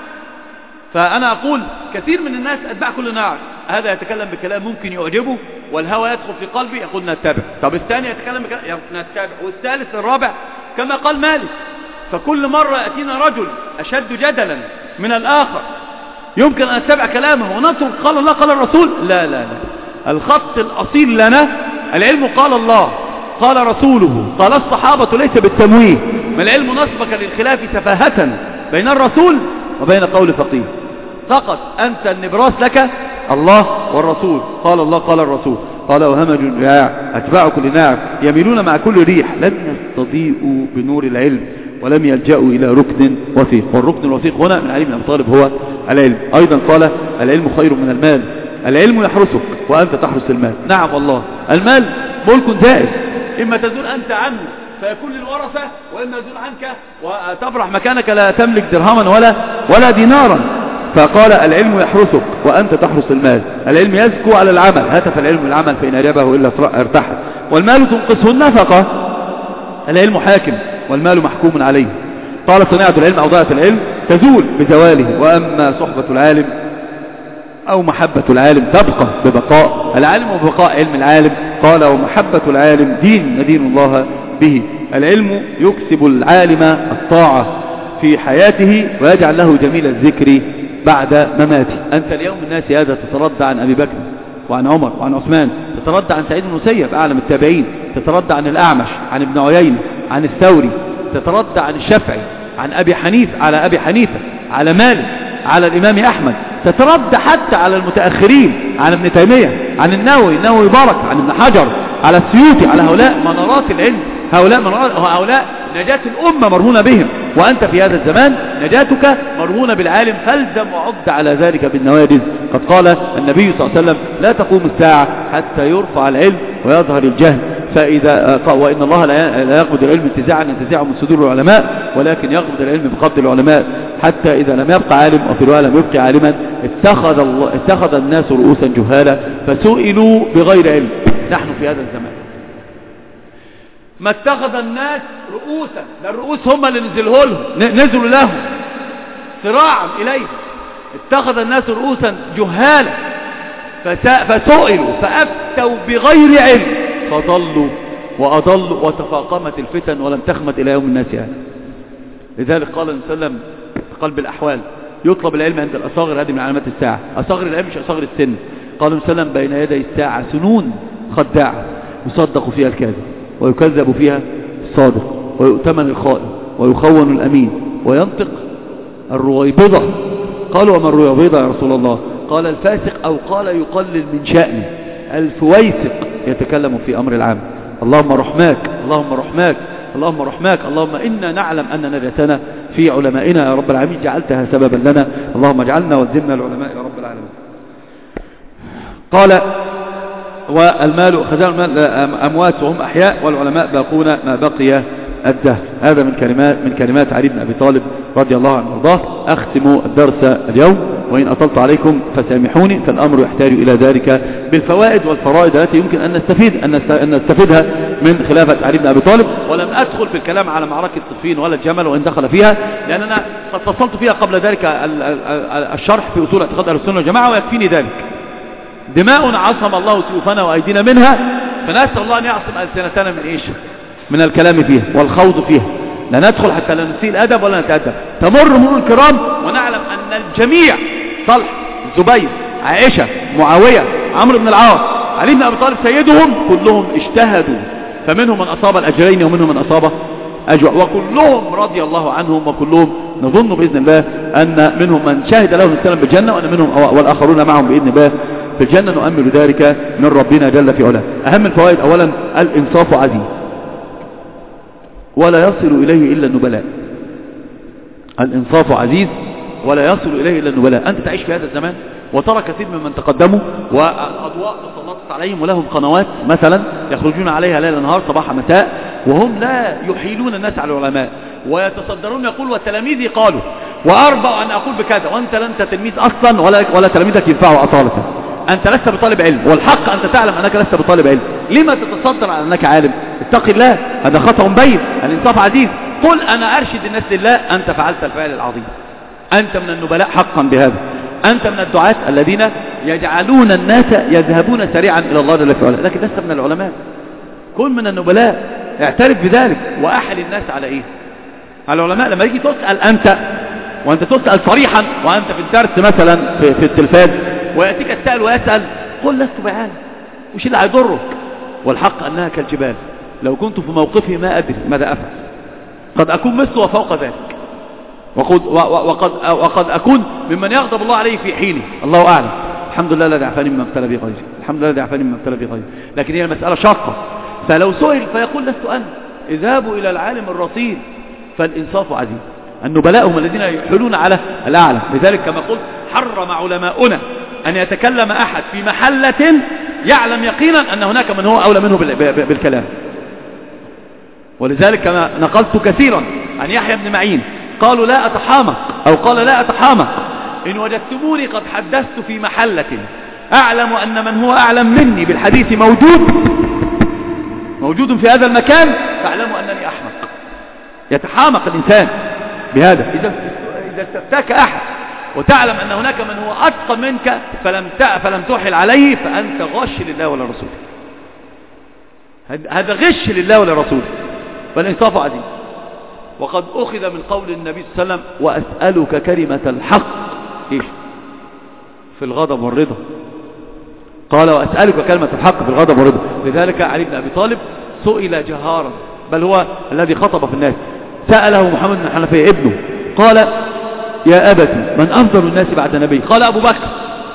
فأنا أقول كثير من الناس أتباع كل ناعم، هذا يتكلم بكلام ممكن يعجبه والهوى يدخل في قلبي يقول نتبع. طب الثاني يتكلم بكلام نتبع، والثالث الرابع كما قال مالك. فكل مرة يأتينا رجل أشد جدلا من الآخر يمكن أن نتبع كلامه ونترك قال الله قال الرسول. لا لا لا، الخط الأصيل لنا العلم قال الله قال رسوله قال الصحابة، ليس بالتمويه. ما العلم نصبك للخلاف سفاهة بين الرسول وبين قول فقيه فقط. أنت النبراس لك الله والرسول، قال الله قال الرسول. قال وهمج رعاع، أتباع كل ناعم، يميلون مع كل ريح، لم يستضيئوا بنور العلم ولم يلجأوا إلى ركن وثيق. والركن الوثيق هنا من علي بن أبي طالب هو العلم. أيضا قال العلم خير من المال، العلم يحرسك وأنت تحرس المال. نعم والله، المال ملك زائد، إما تزول أنت عنه فيكون للورثة، وإما يزول عنك وتبرح مكانك لا تملك درهما ولا ولا دينارا. فقال العلم يحرسك وأنت تحرس المال. العلم يزكو على العمل، هتف العلم العمل فإن أجابه إلا ارتحل. والمال تنقصه النفقة، العلم حاكم والمال محكوم عليه. قال صناعة العلم أو ضاعة العلم تزول بزواله، وأما صحبة العالم أو محبة العالم تبقى ببقاء العالم وبقاء علم العالم. قال ومحبة العالم دين ندين الله به. العلم يكسب العالم الطاعة في حياته ويجعل له جميل الذكر بعد مماته. أنت اليوم الناس هذا تتردى عن أبي بكر وعن عمر وعن عثمان، تتردى عن سعيد بن المسيب أعلم التابعين، تتردى عن الأعمش عن ابن عيينة عن الثوري، تتردى عن الشافعي عن أبي حنيفة على أبي حنيفة على مالك على الإمام أحمد، تتردى حتى على المتأخرين عن ابن تيمية عن النووي النووي بارك عن ابن حجر على السيوطي، على هؤلاء منارات العلم، هؤلاء منارات هؤلاء نجاة الأمة مرهونة بهم. وأنت في هذا الزمان نجاتك مرهونة بالعالم، فالزم وعد على ذلك بالنواجذ. قد قال النبي صلى الله عليه وسلم لا تقوم الساعة حتى يرفع العلم ويظهر الجهل. فإذا وإن الله لا يقبض العلم انتزاعا ينتزعه من صدور العلماء، ولكن يقبض العلم بقبض العلماء، حتى إذا لم يبقى عالم وفي الرواية لم يبقى عالما اتخذ, الله اتخذ الناس رؤوسا جهالا فسئلوا بغير علم. نحن في هذا الزمان ما اتخذ الناس رؤوسا، ده الرؤوس هم اللي نزلوا لهم نزلوا لهم صراعا إليه. اتخذ الناس رؤوسا جهالا فسئلوا فأفتوا بغير علم فضلوا وأضلوا وتفاقمت الفتن ولم تخمت إلى يوم الناس يعني. لذلك قال النبي صلى الله عليه وسلم قلب الأحوال يطلب العلم عند الأصاغر، هذه من علامات الساعة. أصاغر العلم مش أصاغر السن. قال النبي صلى الله عليه وسلم بين يدي الساعة سنون خداعة يصدق فيها الكاذب ويكذب فيها الصادق ويؤتمن الخائن ويخون الأمين وينطق الرويبضة. قالوا وما الرويبضة يا رسول الله؟ قال الفاسق أو قال يقلل من شأنه. الفويسق يتكلم في أمر العام. اللهم رحماك اللهم رحماك اللهم رحماك اللهم إنا نعلم أن نجاتنا في علمائنا يا رب العالمين، جعلتها سببا لنا، اللهم اجعلنا وزلنا العلماء يا رب العالمين. قال والمال خزان المال أموات وهم أحياء والعلماء باقون ما بقي الدهر. هذا من كلمات من كلمات علي بن أبي طالب رضي الله عنه وارضاه. أختم الدرس اليوم، وإن أطلت عليكم فسامحوني، فالأمر يحتاج إلى ذلك بالفوائد والفرائد التي يمكن أن نستفيد أن نستفيدها من خلافة علي بن أبي طالب. ولم أدخل في الكلام على معركة صفين ولا الجمل وإن دخل فيها، لأننا قد فصلت فيها قبل ذلك الشرح في أصول اعتقاد أهل السنة والجماعة ويكفيني ذلك. دماء عصم الله سيوفنا وأيدينا منها، فنسأل الله أن يعصم ألسنتنا من إيش؟ من الكلام فيها والخوض فيها. لا ندخل حتى لا نسيء الأدب ولا نتأدب. تمر مرور الكرام ونعلم أن الجميع، طلح، الزبير، عائشة، معاوية، عمرو بن العاص، علي بن أبي طالب سيدهم، كلهم اجتهدوا، فمنهم من أصاب الأجرين ومنهم من أصاب أجوع، وكلهم رضي الله عنهم، وكلهم نظن بإذن الله أن منهم من شهد له السلام بالجنة، وأن منهم والآخرون معهم بإذن الله في الجنة، نؤمل ذلك من ربنا جل في علاه. أهم الفوائد أولا الإنصاف عزيز ولا يصل إليه إلا النبلاء. الإنصاف عزيز ولا يصل إليه إلا النبلاء. أنت تعيش في هذا الزمان وترى كثير ممن تقدموا والأضواء تسلطت عليهم ولهم قنوات مثلا يخرجون عليها ليل نهار صباح مساء، وهم لا يحيلون الناس على العلماء ويتصدرون، يقول وتلاميذي قالوا وأربع أن أقول بكذا، وأنت لن تلميذ أصلا ولا, ولا تلاميذك ينفعوا أصالة. أنت لست بطالب علم، والحق أنت تعلم أنك لست بطالب علم، لما تتصدر على أنك عالم؟ اتق الله، هذا خطأ بين. الإنصاف عزيز. قل أنا أرشد الناس لله، أنت فعلت الفعل العظيم، أنت من النبلاء حقا بهذا، أنت من الدعاة الذين يجعلون الناس يذهبون سريعا إلى الله جل وعلا، لكن لست من العلماء. كن من النبلاء، اعترف بذلك، وأحل الناس على إيه؟ على العلماء. لما يجي تسأل أنت وأنت تسأل صريحا وأنت في الدرس مثلا في, في التلفاز ويأتيك السائل ويسأل، قل لست بعالم، وش اللي هيضرك؟ والحق أنها كالجبال، لو كنت في موقفه ما أدري ماذا أفعل، قد أكون مثله وفوق ذلك، وقد, وقد, وقد أكون ممن يغضب الله عليه في حينه، الله أعلم. الحمد لله الذي عافاني مما ابتلى به غيري، الحمد لله الذي عافاني مما ابتلى به غيري، لكن هي المسألة شاقة. فلو سئل فيقول لست أنا، اذهبوا إلى العالم الرصين، فالإنصاف عزيز. النبلاء هم الذين يحلون على الأعلى. لذلك كما قلت حرم علماؤنا أن يتكلم أحد في محلة يعلم يقينا أن هناك من هو أولى منه بالكلام. ولذلك كما نقلت كثيرا عن يحيى بن معين، قالوا لا أتحامق، أو قال لا أتحامق، إن وجدتموني قد حدثت في محلة أعلم أن من هو أعلم مني بالحديث موجود موجود في هذا المكان، فاعلموا أنني أحمق. يتحامق الإنسان بهذا. إذا إذا استفتاك أحد وتعلم أن هناك من هو أتقى منك فلم فلم تحل عليه، فأنت غش لله ولرسوله. هذا غش لله ولرسوله. فالإنصاف عزيز. وقد أخذ من قول النبي صلى الله عليه وسلم وأسألك كلمة الحق إيش؟ في الغضب والرضا. قال وأسألك كلمة الحق في الغضب والرضا. لذلك علي بن أبي طالب سئل جهارا، بل هو الذي خطب في الناس، سأله محمد بن حنفية ابنه، قال يا أبتي من أفضل الناس بعد النبي؟ قال أبو بكر.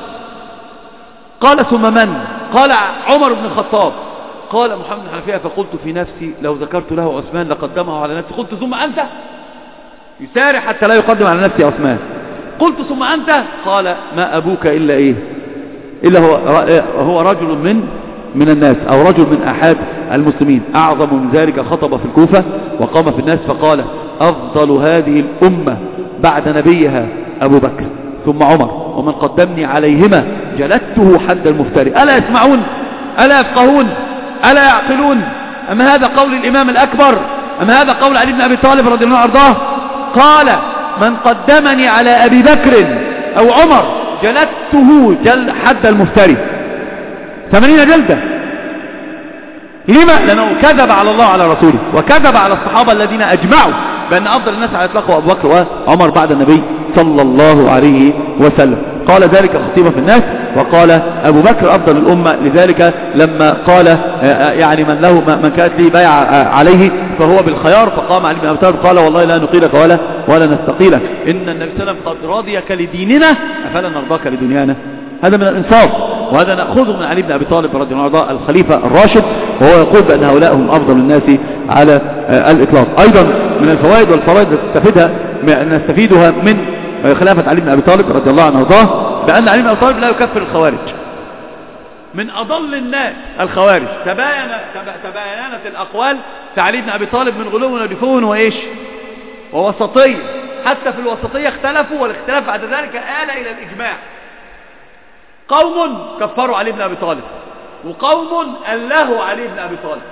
قال ثم من؟ قال عمر بن الخطاب. قال محمد بن حنفية فقلت في نفسي لو ذكرت له عثمان لقدمه على نفسي. قلت ثم أنت؟ يسارع حتى لا يقدم على نفسي عثمان. قلت ثم أنت؟ قال ما أبوك إلا إيه إلا هو, هو رجل من من الناس، أو رجل من أحد المسلمين. أعظم من ذلك خطب في الكوفة وقام في الناس فقال أفضل هذه الأمة بعد نبيها أبو بكر ثم عمر، ومن قدمني عليهما جلدته حد المفتري. ألا يسمعون؟ ألا يفقهون؟ ألا يعقلون؟ أما هذا قول الإمام الأكبر؟ أما هذا قول علي بن أبي طالب رضي الله عنه وارضاه؟ قال من قدمني على أبي بكر أو عمر جلدته جل حد المفتري، ثمانين جلدة. لما؟ لأنه كذب على الله وعلى رسوله، وكذب على الصحابة الذين أجمعوا بأن أفضل الناس على إطلاقه أبو بكر وعمر بعد النبي صلى الله عليه وسلم. قال ذلك خطيبة في الناس، وقال أبو بكر أفضل الأمة. لذلك لما قال يعني من له من كانت لي بايع عليه فهو بالخيار، فقام علي بن أبي طالب قال والله لا نقيلك ولا ولا نستقيلك، إن النبي صلى الله عليه وسلم قد رضيك لديننا أفلا نرضاك لدنيانا. هذا من الإنصاف، وهذا نأخذه من علي بن أبي طالب رضي الله عنه الخليفة الراشد، وهو يقول بأن هؤلاء هم أفضل الناس على الإطلاق. أيضا من الفوائد والفوائد نستفيدها نستفيدها من خلافة علي بن أبي طالب رضي الله عنه وارضاه، بأن علي بن أبي طالب لا يكفر الخوارج. من أضل الناس الخوارج، تباين تباينت الأقوال في علي بن أبي طالب من غلو ودفون وإيش ووسطية. حتى في الوسطية اختلفوا، والاختلاف بعد ذلك آل إلى الإجماع. قوم كفروا علي بن أبي طالب، وقوم ألهوا علي بن أبي طالب.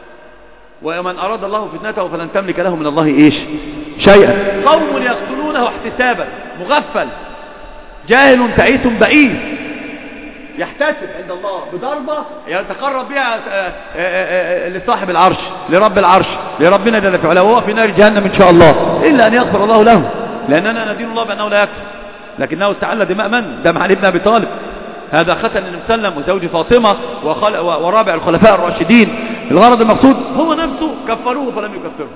ومن أراد الله فتنته فلن تملك له من الله إيش شيئا. قوم يقتلونه احتسابا، مغفل، جاهل تعيس بئيس، يحتسب عند الله بضربة يتقرب بها لصاحب العرش، لرب العرش، لربنا جل في علاه، وهو في نار جهنم إن شاء الله، إلا أن يغفر الله له، لأننا ندين الله بأنه لا يكفر، لكنه استحل دماء من؟ دم علي بن أبي طالب، هذا ختن النبي صلى الله عليه وسلم وزوج فاطمة وخل... ورابع الخلفاء الراشدين. الغرض المقصود هو نفسه كفروه فلم يكفره،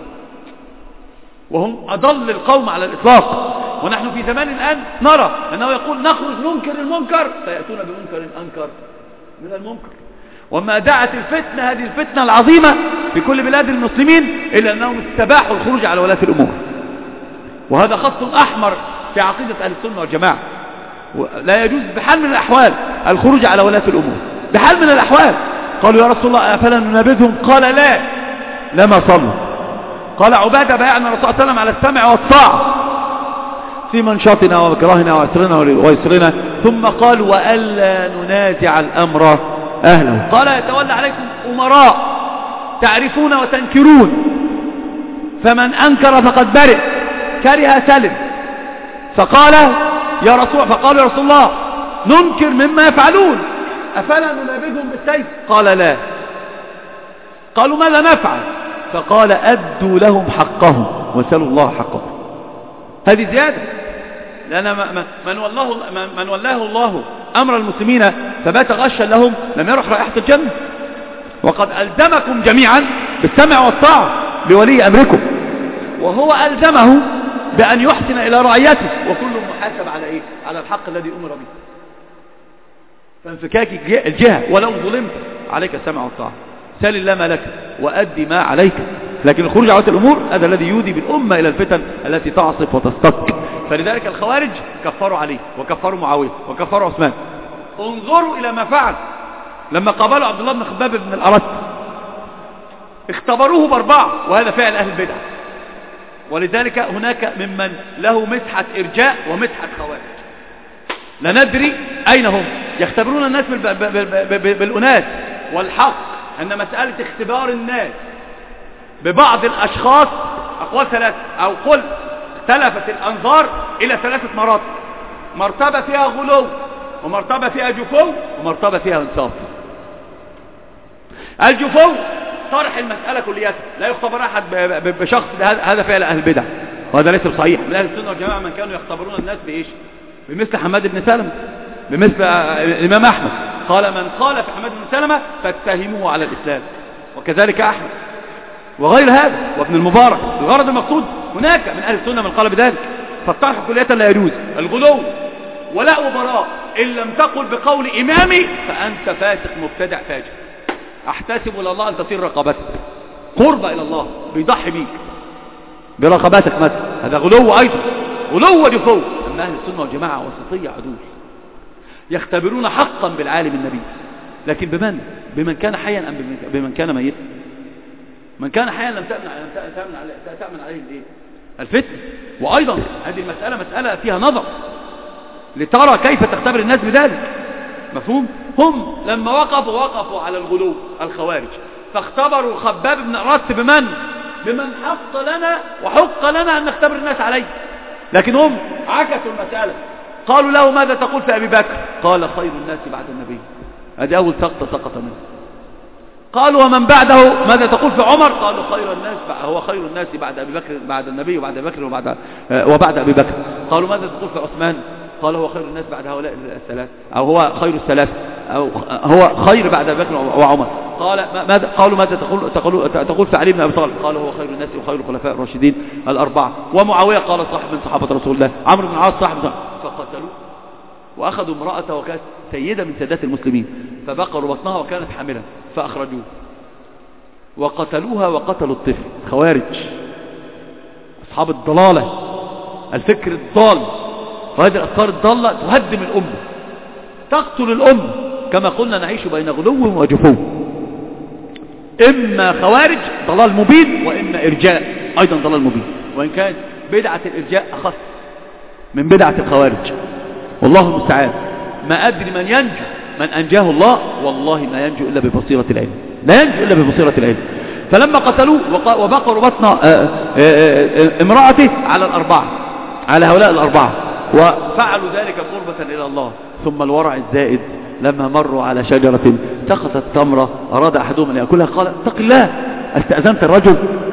وهم أضل القوم على الإطلاق. ونحن في زمان الآن نرى أنه يقول نخرج ننكر المنكر فيأتون بمنكر أنكر من المنكر. وما دعت الفتنة هذه الفتنة العظيمة في كل بلاد المسلمين إلا أنهم استباحوا الخروج على ولاة الأمور، وهذا خط أحمر في عقيدة أهل السنة والجماعة. لا يجوز بحال من الأحوال الخروج على ولاة الأمور، بحال من الأحوال. قالوا يا رسول الله أفلا ننابذهم؟ قال لا، لما صلوا. قال عبادة بايعنا الرسول صلى الله عليه وسلم على السمع والطاعة في منشطنا ومكرهنا وعسرنا ويسرنا، ثم قال وألا ننازع الأمر أهله. قال يتولى عليكم أمراء تعرفون وتنكرون، فمن أنكر فقد برئ، كره سلم. فقال يا رسول فقالوا يا رسول الله ننكر مما يفعلون أفلا ننابذهم بالسيف؟ قال لا. قالوا ماذا نفعل؟ فقال أدوا لهم حقهم وسلوا الله حقهم. هذه زيادة، لأن من والله, من والله الله أمر المسلمين فبات غشا لهم لم يرح رائحة الجنة، وقد ألزمكم جميعا بالسمع والطاعة لولي أمركم، وهو ألزمه بأن يحسن إلى رعيته، وكل محاسب على إيه؟ على الحق الذي أمر به. فانفكاك الجهة ولو ظلمت عليك السمع والطاعة، سل الله ما لك وأدي ما عليك. لكن الخروج على الأمور هذا الذي يودي بالأمة إلى الفتن التي تعصف وتستك. فلذلك الخوارج كفروا عليه وكفروا معاوية وكفروا عثمان. انظروا إلى ما فعل لما قابلوا عبد الله بن خباب بن الأرت، اختبروه بأربعة، وهذا فعل أهل البدع. ولذلك هناك ممن له مسحة إرجاء ومسحة خوارج، لا ندري أين هم. يختبرون الناس بالأناس والحق، أن مسألة اختبار الناس ببعض الأشخاص أقوال ثلاثة، أو قل اختلفت الأنظار إلى ثلاثة مراتب: مرتبة فيها غلو، ومرتبة فيها جفو، ومرتبة فيها انصاف. الجفو طرح المسألة كلياتها، لا يختبر أحد بشخص، هذا فعل أهل البدع، وهذا ليس صحيح. من أهل السنة والجماعة من كانوا يختبرون الناس بإيش؟ بمثل حماد بن سلمة، بمثل الإمام أحمد قال من قال في حماد بن سلمة فاتهموه على الإسلام، وكذلك أحمد وغير هذا وابن المبارك. الغرض المقصود هناك من أهل السنة من قال بذلك. فالطرح كلية لا يجوز. الغلو ولاء وبراء، إن لم تقل بقول إمامي فأنت فاسق مبتدع فاجر، أحتسب إلى الله أن تصير رقبتك قربة إلى الله، بيضحي بيك برقبتك مثلا، هذا غلو أيضا، غلو وجفو. أما أهل السنة والجماعة وسطية عدول، يختبرون حقا بالعالم النبي، لكن بمن؟ بمن كان حيا أم بمن كان ميتا؟ من كان حيا لم تأمن عليه, تأمن عليه الايه؟ الفتن. وأيضا هذه المسألة مسألة فيها نظر لترى كيف تختبر الناس بذلك، مفهوم؟ هم لما وقفوا وقفوا على الغلو الخوارج، فاختبروا خباب بن أرت بمن؟ بمن حق لنا وحق لنا أن نختبر الناس عليه. لكن هم عكسوا المسألة، قالوا له ماذا تقول في أبي بكر؟ قال خير الناس بعد النبي. هذه أول سقطة سقط منه. قالوا ومن بعده ماذا تقول في عمر؟ قالوا خير الناس هو خير الناس بعد أبي بكر، بعد النبي وبعد أبي بكر وبعد وبعد أبي بكر. قالوا ماذا تقول في عثمان؟ قال هو خير الناس بعد هؤلاء الثلاث، أو هو خير الثلاث، أو هو خير بعد أبي بكر وعمر. قال ماذا؟ قالوا ماذا تقول تقول تقول في علي بن أبي طالب؟ قال هو خير الناس وخير الخلفاء الراشدين الأربعة. ومعاوية قال صاحب من صحابة رسول الله، عمرو بن العاص صاحب، فقتلوه وأخذوا امرأته وكانت سيدة من سادات المسلمين، فبقروا بطنها وكانت حاملا فأخرجوه وقتلوها وقتلوا الطفل. خوارج أصحاب الضلالة، الفكر الضال، وهذه الأفكار الضالة تهدم الأمة، تقتل الأمة. كما قلنا نعيش بين غلو وجفو، إما خوارج ضلال مبين، وإما إرجاء أيضا ضلال مبين، وإن كانت بدعة الإرجاء أخص من بدعة الخوارج. والله المستعان. ما أدري من ينجو، من أنجاه الله والله ما ينجو إلا ببصيرة العلم، لا ينجو إلا ببصيرة العلم. فلما قتلوه وبقروا بطن امرأته على الأربعة، على هؤلاء الأربعة، وفعلوا ذلك قربة إلى الله. ثم الورع الزائد لما مروا على شجرة سقطت تمرة أراد أحدهم أن يأكلها قال اتق الله استأذنت الرجل؟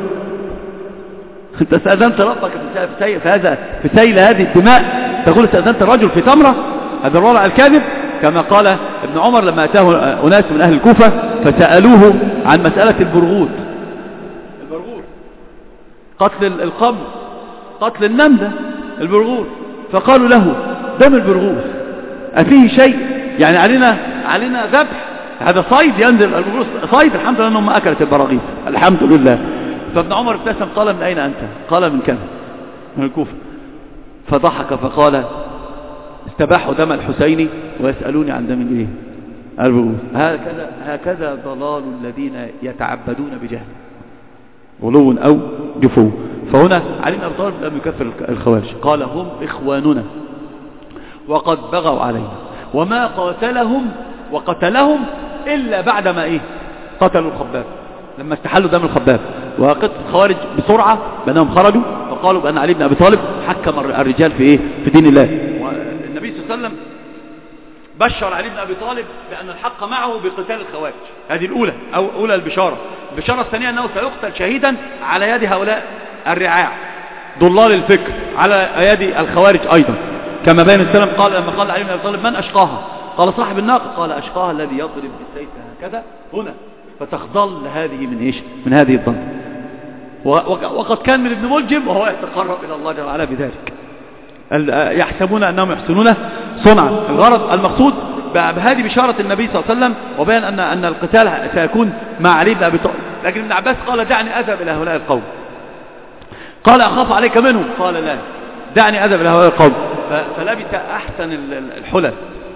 انت استأذنت ربك في هذا في سيل هذه الدماء تقول استأذنت الرجل في تمرة؟ هذا الرابع الكاذب. كما قال ابن عمر لما أتاه أناس من أهل الكوفة فسألوه عن مسألة البرغوث البرغوث قتل القبر قتل النملة البرغوث، فقالوا له دم البرغوث أفيه شيء؟ يعني علينا علينا ذبح؟ هذا صيد ينزل البرغوث صيد، الحمد لله أنهم أكلت البراغيث الحمد لله. فابن عمر ابتسم قال من أين أنت؟ قال من كذا من الكوفة. فضحك فقال استباحوا دم الحسين ويسألوني عن دم الايه البرغوث. هكذا هكذا ضلال الذين يتعبدون بجهل غلو أو جفو. فهنا علي بن أبي طالب لم يكفر الخوارج، قال هم إخواننا وقد بغوا علينا وما قاتلهم وقتلهم إلا بعدما إيه قتلوا الخباب لما استحلوا دم الخباب. وقتل الخوارج بسرعة بأنهم خرجوا وقالوا بأن علي بن أبي طالب حكم الرجال في إيه في دين الله. والنبي صلى الله عليه وسلم بشر علي بن أبي طالب بأن الحق معه بقتال الخوارج. هذه الأولى أو أولى البشارة. البشارة الثانية أنه سيقتل شهيدا على يد هؤلاء الرعاع ضلال الفكر على يد الخوارج أيضا. كما بين السلام قال لما قال علي بن أبي طالب من أشقاها؟ قال صاحب الناقة. قال أشقاها الذي يضرب بالسيف هكذا هنا فتخضل هذه من إيش من هذه الضرب. وقد كان من ابن ملجم وهو يتقرب إلى الله جل وعلا بذلك. يحسبون أنهم يحسنون صنعا. الغرض المقصود بهذه بشارة النبي صلى الله عليه وسلم وبين أن أن القتال سيكون مع علي بن أبي طالب. لكن ابن عباس قال دعني أذهب إلى هؤلاء القوم. قال أخاف عليك منهم؟ قال لا دعني أذهب إلى هؤلاء القوم. فلبس أحسن الحلل.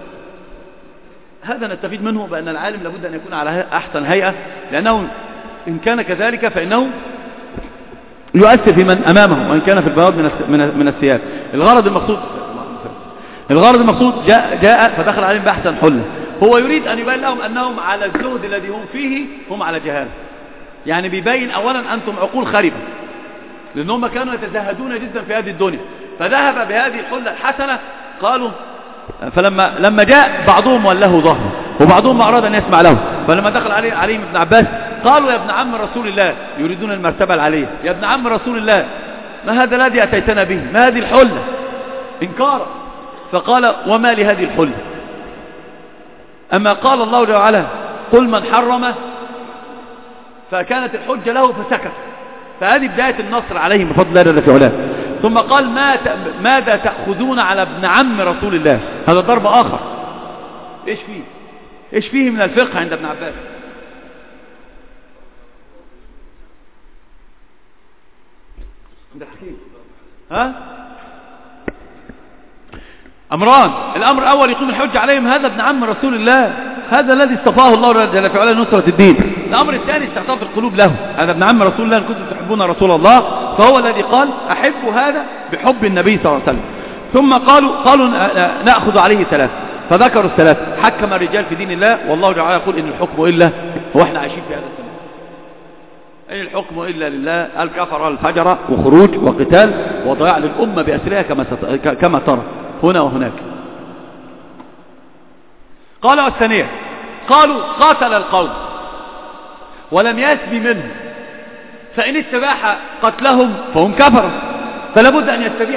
هذا نستفيد منه بأن العالم لابد أن يكون على أحسن هيئة، لأنه إن كان كذلك فإنه يؤثر في من أمامه وإن كان في البياض من من الثياب. الغرض المقصود الغرض المقصود جاء جاء فدخل عليهم بأحسن حلة. هو يريد أن يبين لهم أنهم على الزهد الذي هم فيه هم على جهاز. يعني بيبين أولا أنتم عقول خربة، لأنهم كانوا يتزهدون جدا في هذه الدنيا، فذهب بهذه الحلة الحسنة. قالوا فلما لما جاء بعضهم وله ظهره وبعضهم ما أراد أن يسمع له. فلما دخل عليه عليهم ابن عباس قالوا يا ابن عم رسول الله، يريدون المرتبة العالية، يا ابن عم رسول الله ما هذا الذي أتيتنا به؟ ما هذه الحلة؟ إنكارا. فقال وما لهذه الحلة؟ أما قال الله جل وعلا قل من حرم، فكانت الحجة له فسكت. فهذه بداية النصر عليهم بفضل الله جل في علاه. ثم قال ما ت... ماذا تأخذون على ابن عم رسول الله؟ هذا ضرب آخر. إيش فيه إيش فيه من الفقه عند ابن عباس؟ عند الحكيم ها أمران. الأمر الأول يقوم الحجة عليهم هذا ابن عم رسول الله، هذا الذي اصطفاه الله جل في علاه نصرة الدين. الأمر الثاني استعطاف القلوب له، هذا ابن عم رسول الله إن كنتم تحبون رسول الله، فهو الذي قال أحب هذا بحب النبي صلى الله عليه وسلم. ثم قالوا قالوا نأخذ عليه ثلاث، فذكروا الثلاث. حكم الرجال في دين الله والله تعالى يقول إن الحكم إلا هو. احنا عايشين في هذا الزمان إن الحكم إلا لله. الكفر الفجر وخروج وقتال وضياع للأمة بأسرها كما كما ترى هنا وهناك. قالوا الثانية قالوا قاتل القوم ولم يسبي منهم، فإن استباح قتلهم فهم كفروا، فلا بد أن يستبيح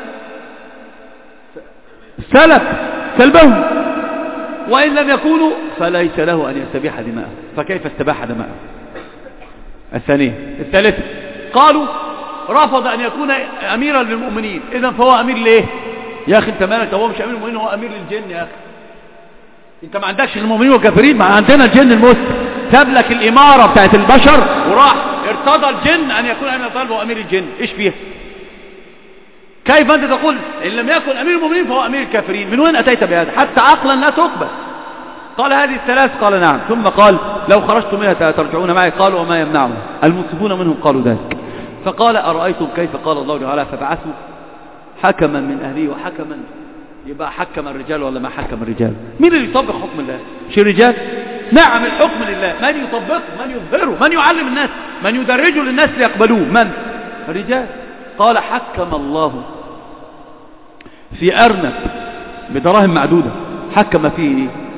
سلب سلبهم، وإن لم يكونوا فليس له أن يستبيح دماءه، فكيف استباح دماءه؟ الثانية. الثالثة قالوا رفض أن يكون أميرا للمؤمنين، إذن فهو أمير ليه؟ يا أخي أنت مالك؟ هو مش أمير المؤمنين، هو أمير للجن. يا أخي أنت ما عندكش المؤمنين والكافرين، ما عندنا الجن المسلم. ساب لك الإمارة بتاعت البشر وراح ارتضى الجن أن يكون أمير طالب وأمير الجن. إيش فيها؟ كيف أنت تقول إن لم يكن أمير المؤمنين فهو أمير الكافرين؟ من وين أتيت بهذا؟ حتى عقلا لا تقبل. قال هذه الثلاث؟ قال نعم. ثم قال لو خرجت منها ترجعون معي. قالوا وما يمنعهم؟ المنصفون منهم قالوا ذلك. فقال أرأيتم كيف قال الله تعالى فبعثوا حكما من أهله وحكما. يبقى حكم الرجال ولا ما حكم الرجال؟ مين اللي يطبق حكم الله؟ مش الرجال؟ نعم الحكم لله. من يطبقه؟ من يظهره؟ من يعلم الناس؟ من يدرجه للناس ليقبلوه؟ من؟ الرجال. قال حكم الله في أرنب بدراهم معدودة، حكم فيه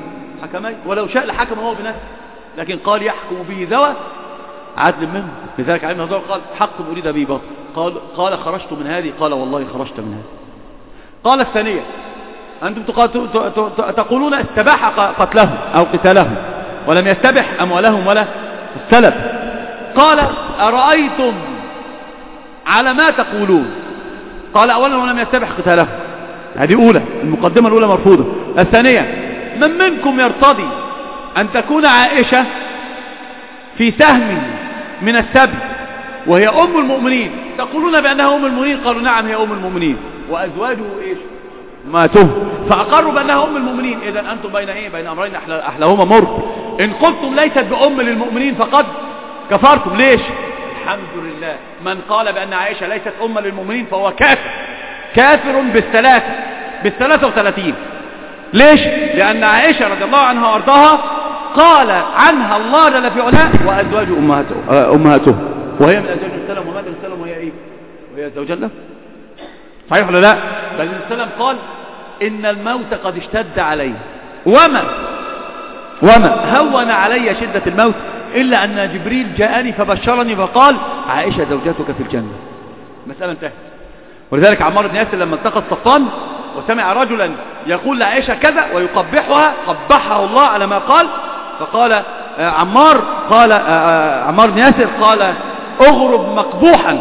حكمين، ولو شاء لحكم هو بنفسه، لكن قال يحكم به ذوى عدل منه. لذلك علي بن أبي طالب قال حق أريد به باطل. قال قال خرجت من هذه، قال والله خرجت من هذه. قال الثانية أنتم تقولون استباح قتلهم أو قتالهم ولم يستبح أموالهم ولا السلب. قال أرأيتم على ما تقولون؟ قال أولا ولم يستبح قتالهم، هذه أولى، المقدمة الأولى مرفوضة. الثانية من منكم يرتضي أن تكون عائشة في سهم من السبي وهي أم المؤمنين؟ تقولون بأنها أم المؤمنين، قالوا نعم هي أم المؤمنين، وأزواجه إيش؟ ماتوا، فأقروا بأنها أم المؤمنين. إذن أنتم بين إيه؟ بين أمرين أحلاهما مر. إن قلتم ليست بأم للمؤمنين فقد كفرتم. ليش؟ الحمد لله، من قال بأن عائشة ليست أم للمؤمنين فهو كافر، كافر بالثلاثة بالثلاثة وثلاثين. ليش؟ لأن عائشة رضي الله عنها وارضاها قال عنها الله جل في علاه وأزواج أمهاته, أمهاته وهي من أزواج السلام ومات السلام وهي إيه؟ وهي زوج الله. صحيح ولا لا؟ بل السلام قال إن الموت قد اشتد علي وما وما هون علي شدة الموت إلا أن جبريل جاءني فبشرني فقال عائشة زوجتك في الجنة. مسألة انتهت. ولذلك عمار بن ياسر لما التقى صفان وسمع رجلا يقول لعائشة كذا ويقبحها، قبحه الله على ما قال، فقال عمار قال عمار بن ياسر قال اغرب مقبوحا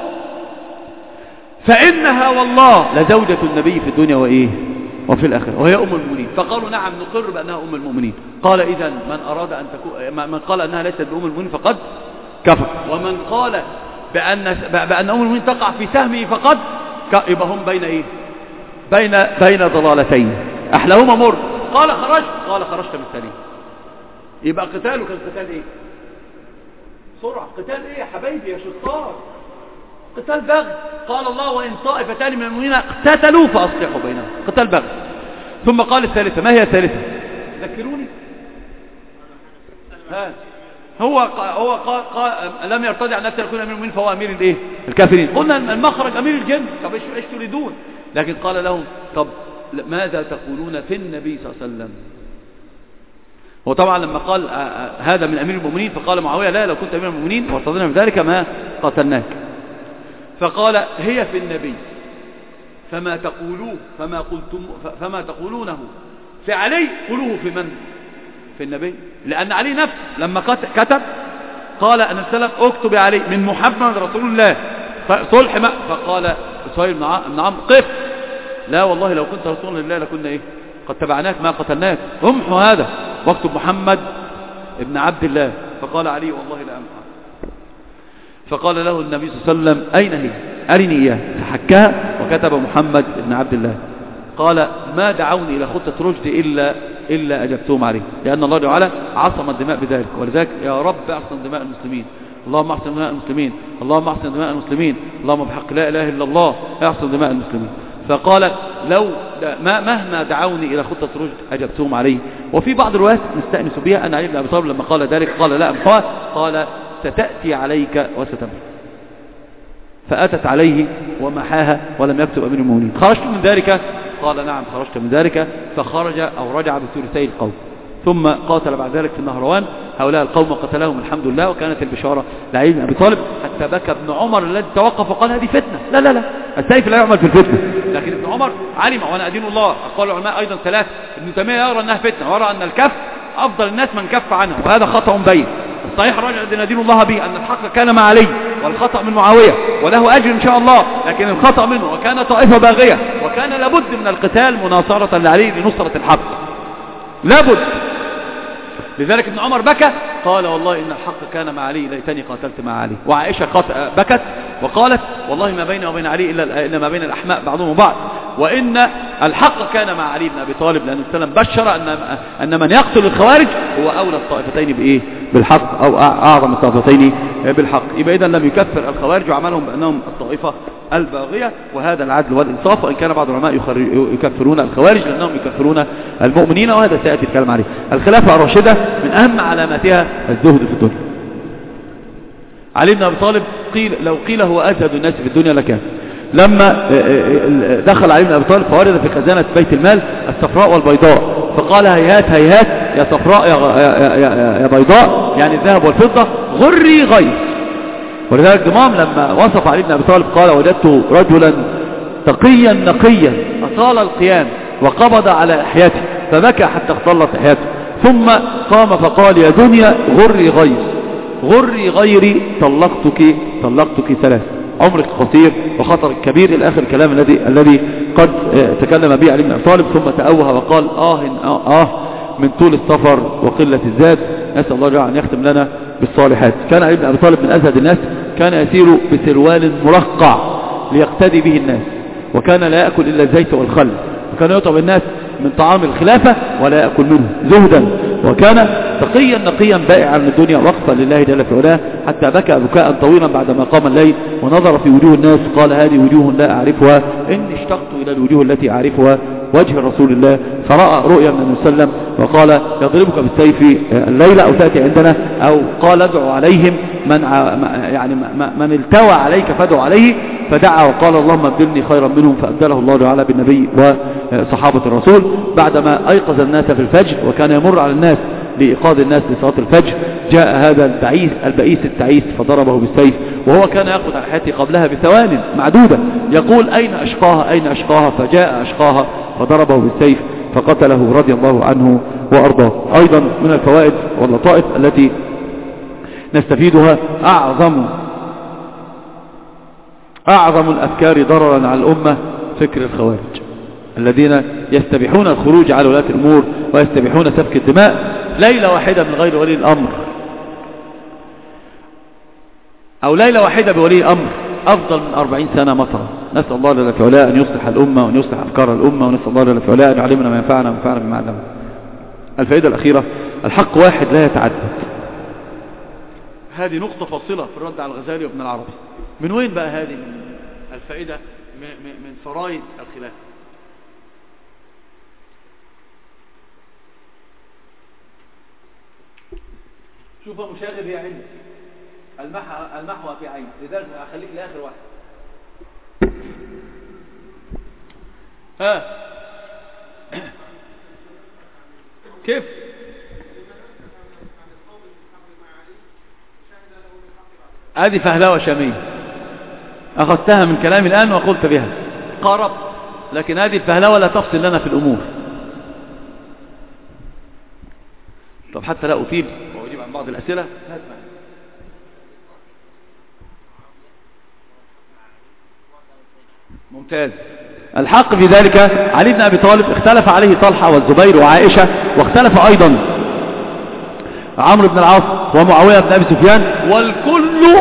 فإنها والله لزوجة النبي في الدنيا وإيه وفي الآخرة وهي أم المؤمنين. فقالوا نعم نقر بأنها أم المؤمنين. قال إذن من أراد أن تكون من قال أنها ليست بأم المؤمنين فقد كفر، ومن قال بأن بأن أم المؤمنين تقع في سهمه فقد يبقى هم بين إيه بين بين ضلالتين أحلاهما مر. قال خرجت، قال خرجت من الثانية. يبقى قتاله كان قتال إيه؟ سرعة. قتال إيه يا حبايبي يا شطار؟ قتال بغي. قال الله وإن طائفتان من المؤمنين اقتتلوا فأصلحوا بينهم، قتال بغي. ثم قال الثالثة، ما هي الثالثة؟ ذكروني. ها هو هو قال, قال لم يرتضي عن نفسه يكون امير المؤمنين فهو امير الايه الكافرين. قلنا المخرج امير الجن. طب ايش ايش تريدون؟ لكن قال لهم طب ماذا تقولون في النبي صلى الله عليه وسلم؟ هو طبعا لما قال هذا من امير المؤمنين فقال معاويه لا، لو كنت امير المؤمنين وارتضينا بذلك ما قتلناك. فقال هي في النبي فما تقولوه فما قلتم فما تقولونه في علي قولوه في من؟ في النبي. لأن علي نفسه لما كتب قال أن السلام اكتب علي من محمد رسول الله صلح ما. فقال سهيل بن عمرو قف، لا والله لو كنت رسول الله لكنا ايه قد تبعناك ما قتلناك، امحوا هذا واكتب محمد ابن عبد الله. فقال علي والله لا امحى. فقال له النبي صلى الله عليه وسلم أين هي؟ أرني إياه. فحكاها وكتب محمد ابن عبد الله. قال ما دعوني إلى خطة رشد إلا إلا أجبتهم عليه، لأن الله تعالى عصم الدماء بذلك. ولذلك يا رب اعصم دماء المسلمين، اللهم اعصم دماء المسلمين، اللهم اعصم دماء المسلمين، اللهم بحق لا إله إلا الله اعصم دماء المسلمين. فقال لو ما مهما دعوني إلى خطة رشد أجبتهم عليه. وفي بعض الروايات نستأنس بها أن علي بن أبي طالب لما قال ذلك قال لا أمحوها، قال ستأتي عليك وستمحى. فأتت عليه ومحاها ولم يكتب أمير المؤمنين. خرجت من ذلك؟ قال نعم خرجت من ذلك. فخرج أو رجع بثلثي القوم، ثم قاتل بعد ذلك في النهروان هؤلاء القوم وقتلهم الحمد لله. وكانت البشارة لعلي بن أبي طالب حتى بكى ابن عمر الذي توقف وقال هذه فتنة. لا لا لا السيف لا يعمل في الفتنة. لكن ابن عمر علم وانا أدين الله. قال العلماء أيضا ثلاثة، ابن تيمية يرى أنها فتنة ويرى أن الكف أفضل الناس من كف عنها، وهذا خطأ بين. الصحيح الراجع الذي ندين الله به أن الحق كان مع علي والخطأ من معاوية وله أجر إن شاء الله، لكن الخطأ منه وكان طائفة باغية وكان لابد من القتال مناصرة لعلي لنصرة الحق لابد. لذلك ابن عمر بكى قال والله إن الحق كان مع علي ليتني قاتلت مع علي. وعائشة بكت وقالت والله ما بيني وبين علي إلا, إلا ما بين الأحماء بعضهم بعض، وإن الحق كان مع علي بن أبي طالب، لأن السلام بشر أن, أن من يقتل الخوارج هو أولى الطائفتين بإيه بالحق أو أعظم الطائفتين بالحق. يبقى إذن لم يكفر الخوارج وعملهم بأنهم الطائفة الباغية، وهذا العدل والإنصاف. وإن كان بعض العلماء يكفرون الخوارج لأنهم يكفرون المؤمنين، وهذا سيأتي الكلام عليه. الخلافة الراشدة من أهم علاماتها الزهد في الدنيا. علي بن أبي طالب قيل لو قيل هو أزهد الناس في الدنيا لكان. لما دخل علي بن أبي طالب فورد في خزانة بيت المال الصفراء والبيضاء فقال هيهات هيهات يا صفراء يا, يا, يا, يا بيضاء، يعني الذهب والفضة، غري غير. ولذلك ضمام لما وصف علي بن أبي طالب قال وجدت رجلا تقيا نقيا أطال القيام وقبض على لحيته فبكى حتى اختلط لحيته، ثم قام فقال يا دنيا غري غير، غري غيري طلقتك طلقتك ثلاث، عمرك قصير وخطرك كبير، إلى آخر الكلام الذي الذي قد تكلم به علي بن أبي طالب. ثم تأوه وقال آه آه من طول السفر وقلة الزاد، نسأل الله جل أن يختم لنا بالصالحات. كان علي بن أبي طالب من أزهد الناس، كان يسير بسروال مرقع ليقتدي به الناس، وكان لا يأكل إلا الزيت والخل، وكان يطعم الناس من طعام الخلافة ولا يأكل منه زهدا، وكان تقيا نقيا بائعا من الدنيا وقفا لله جل في علاه، حتى بكى بكاء طويلا بعدما قام الليل ونظر في وجوه الناس قال هذه وجوه لا أعرفها، إني اشتقت إلى الوجوه التي أعرفها وجه رسول الله. فرأى رؤيا من النبي صلى الله عليه وسلم وقال يضربك بالسيف الليلة أو تأتي عندنا، أو قال ادعو عليهم من يعني من التوى عليك فادعو عليه، فدعا وقال اللهم ابدلني خيرا منهم، فأبدله الله تعالى بالنبي وصحابة الرسول. بعدما أيقظ الناس في الفجر وكان يمر على الناس لإيقاظ الناس لصلاة الفجر، جاء هذا البعيث البئيس التعيس فضربه بالسيف، وهو كان يأخذ على حياته قبلها بثوان معدودة، يقول أين أشقاها أين أشقاها، فجاء أشقاها فضربه بالسيف فقتله رضي الله عنه وأرضاه. أيضا من الفوائد واللطائف التي نستفيدها أعظم أعظم الأفكار ضررا على الأمة فكر الخوارج الذين يستبيحون الخروج على ولاة الأمور ويستبيحون سفك الدماء ليلة واحدة من غير ولي الأمر، أو ليلة واحدة بولي الأمر أفضل من أربعين سنة مطرا. نسأل الله جل في علاه أن يصلح الأمة وأن يصلح أفكار الأمة، ونسأل الله جل في علاه أن يعلمنا ما ينفعنا وينفعنا بما علمنا. الفائدة الأخيرة الحق واحد لا يتعدد. هذه نقطة فاصلة في الرد على الغزالي وابن العربي. من وين بقى هذه الفائدة؟ من فرائض الخلافة. شوف مشاغب هي عندك المحوى في عين، لذلك أخليك لآخر واحد. ها كيف هذه فهلوة شامية أخذتها من كلامي الآن وقلت بها قاربت، لكن هذه الفهلوة لا تفصل لنا في الأمور. طب حتى لا أطيل وأجيب عن بعض الأسئلة. ممتاز. الحق في ذلك علي بن أبي طالب اختلف عليه طلحة والزبير وعائشة، واختلف أيضا عمرو بن العاص ومعاوية بن أبي سفيان، والكل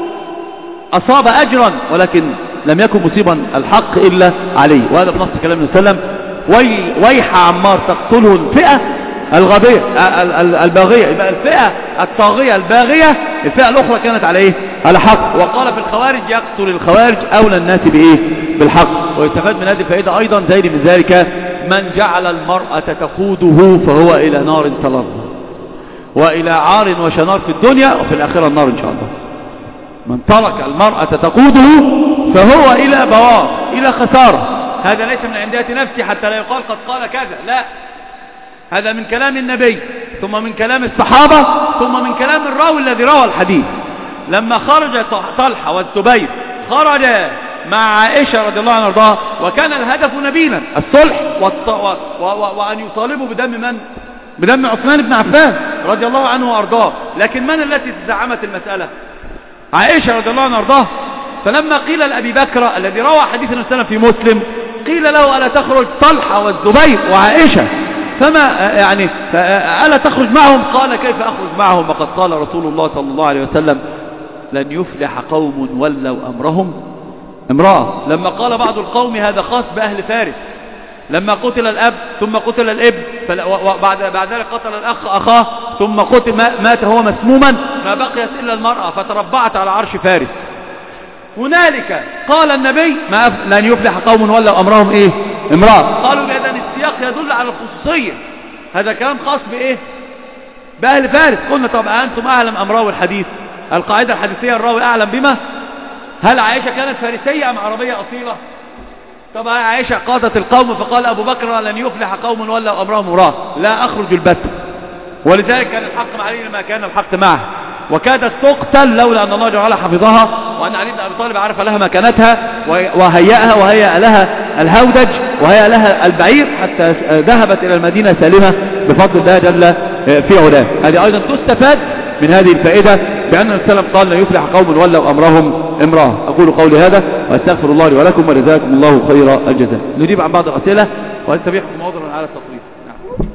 أصاب أجرا، ولكن لم يكن مصيبا الحق إلا علي. وهذا بنص كلام النبي صلى الله عليه وسلم وي ويح عمار تقتله الفئة الغبية الباغية، يبقى الفئة الطاغية الباغية الفئة الأخرى كانت على إيه؟ على حق. وقال في الخوارج يقتل الخوارج أولى الناس بإيه؟ بالحق. ويستفاد من هذه الفائدة أيضا زي من ذلك من جعل المرأة تقوده فهو إلى نار تلظى، وإلى عار وشنار في الدنيا وفي الآخرة النار إن شاء الله. من ترك المرأة تقوده فهو إلى بوار، إلى خسارة. هذا ليس من عندية نفسي حتى لا يقال قد قال كذا، لا، هذا من كلام النبي ثم من كلام الصحابة ثم من كلام الراوي الذي روى الحديث. لما خرج طلحة والزبير خرج مع عائشة رضي الله عنها وارضاها، وكان الهدف نبيلا الصلح والط... و... و... و... وأن يطالبوا بدم من؟ بدم عثمان بن عفان رضي الله عنه وارضاه. لكن من التي تزعمت المسألة؟ عائشة رضي الله عنها وارضاها. فلما قيل لأبي بكر الذي روى حديث النبي صلى الله عليه وسلم في مسلم، قيل له ألا تخرج طلحة والزبير وعائشة، فما يعني ألا تخرج معهم؟ قال كيف أخرج معهم وقد قال رسول الله صلى الله عليه وسلم لن يفلح قوم ولوا أمرهم امرأة. لما قال بعض القوم هذا خاص بأهل فارس، لما قتل الأب ثم قتل الابن، وبعد بعد ذلك قتل الأخ أخاه ثم قتل مات هو مسموما، ما بقيت إلا المرأة فتربعت على عرش فارس. هنالك قال النبي ما لن يفلح قوم ولوا أمرهم إيه؟ امرأة. قالوا بأن السياق يدل على الخصوصية، هذا كلام خاص بإيه؟ بأهل فارس. قلنا طب أنتم أعلم أم راوي الحديث؟ القاعدة الحديثية الراوي أعلم بما. هل عائشة كانت فارسية أم عربية أصيلة؟ طب عائشة قادت القوم فقال أبو بكر لن يفلح قوم ولوا أمرهم امرأة، لا أخرج البت. ولذلك كان الحق مع علي لما كان الحق معه، وكادت تقتل لولا أن الله جعل حفظها، وأن علي بن أبي طالب عرف لها مكانتها وهيأها وهيأ لها الهودج وهيأ لها البعير حتى ذهبت إلى المدينة سالمة بفضل الله جل في علاه. هذه أيضا تستفاد من هذه الفائدة بأن السلام قال لا يفلح قوم ولوا أمرهم امرأة. أقول قولي هذا وأستغفر الله لي ولكم ولجزاكم الله خير الجزاء. نجيب عن بعض الأسئلة وأستبيحكم موضوعا على التطويل. نعم.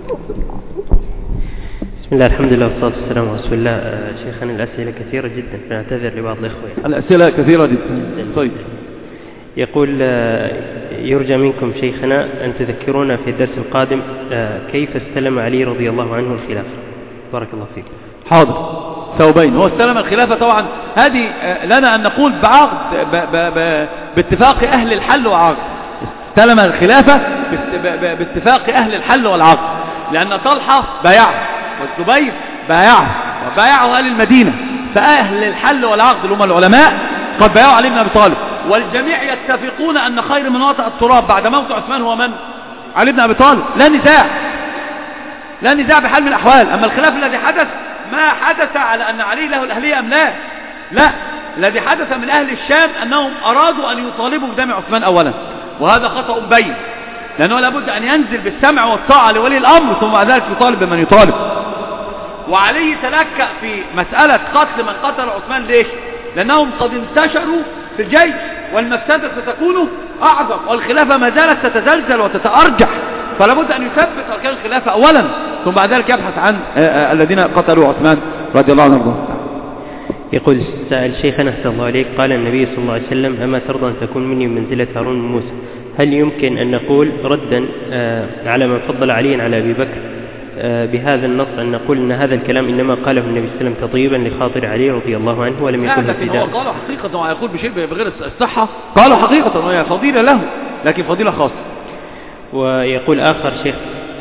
بسم الله الحمد لله والصلاة والسلام على رسول الله. شيخنا الأسئلة كثيرة جدا فنعتذر لبعض الإخوة. الأسئلة كثيرة جدا. طيب. يقول يرجى منكم شيخنا أن تذكرونا في الدرس القادم كيف استلم علي رضي الله عنه الخلافة. بارك الله فيك. حاضر. ثوبين. هو استلم الخلافة طبعا هذه لنا أن نقول بعقد باتفاق أهل الحل والعقد. استلم الخلافة باتفاق أهل الحل والعقد، لأن طلحة بايعه والزبير بايعه وبايعه أهل المدينة، فأهل الحل والعقد اللي هم العلماء قد بايعوا علي بن أبي طالب، والجميع يتفقون أن خير من وطأ التراب بعد موت عثمان هو من؟ علي بن أبي طالب. لا نزاع، لا نزاع بحال من الأحوال. أما الخلاف الذي حدث ما حدث على أن علي له الأهلية أم لا، لا، الذي حدث من أهل الشام أنهم أرادوا أن يطالبوا بدم عثمان أولا، وهذا خطأ بين، لأنه لابد أن ينزل بالسمع والطاعة لولي الأمر ثم بعد ذلك يطالب بمن يطالب. وعلي تلكأ في مسألة قتل من قتل عثمان. ليش؟ لأنهم قد انتشروا في الجيش والمفسدة ستكون أعظم والخلافة ما زالت تتزلزل وتتأرجح، فلابد أن يثبت أركان الخلافة أولا ثم بعد ذلك يبحث عن الذين قتلوا عثمان رضي الله عنه. يقول سأل شيخنا أحسن الله عليك، قال النبي صلى الله عليه وسلم أما ترضى أن تكون مني منزلة هارون موسى، هل يمكن أن نقول ردا على من فضل عليا على أبي بكر بهذا النص أن نقول أن هذا الكلام إنما قاله النبي صلى الله عليه وسلم تطيبا لخاطر علي رضي الله عنه ولم يكن ابتداء؟ هو قالوا حقيقة ويقول بشيء بغير الصحة، قالوا حقيقة وهي فضيلة له لكن فضيلة خاصة. ويقول آخر شيخ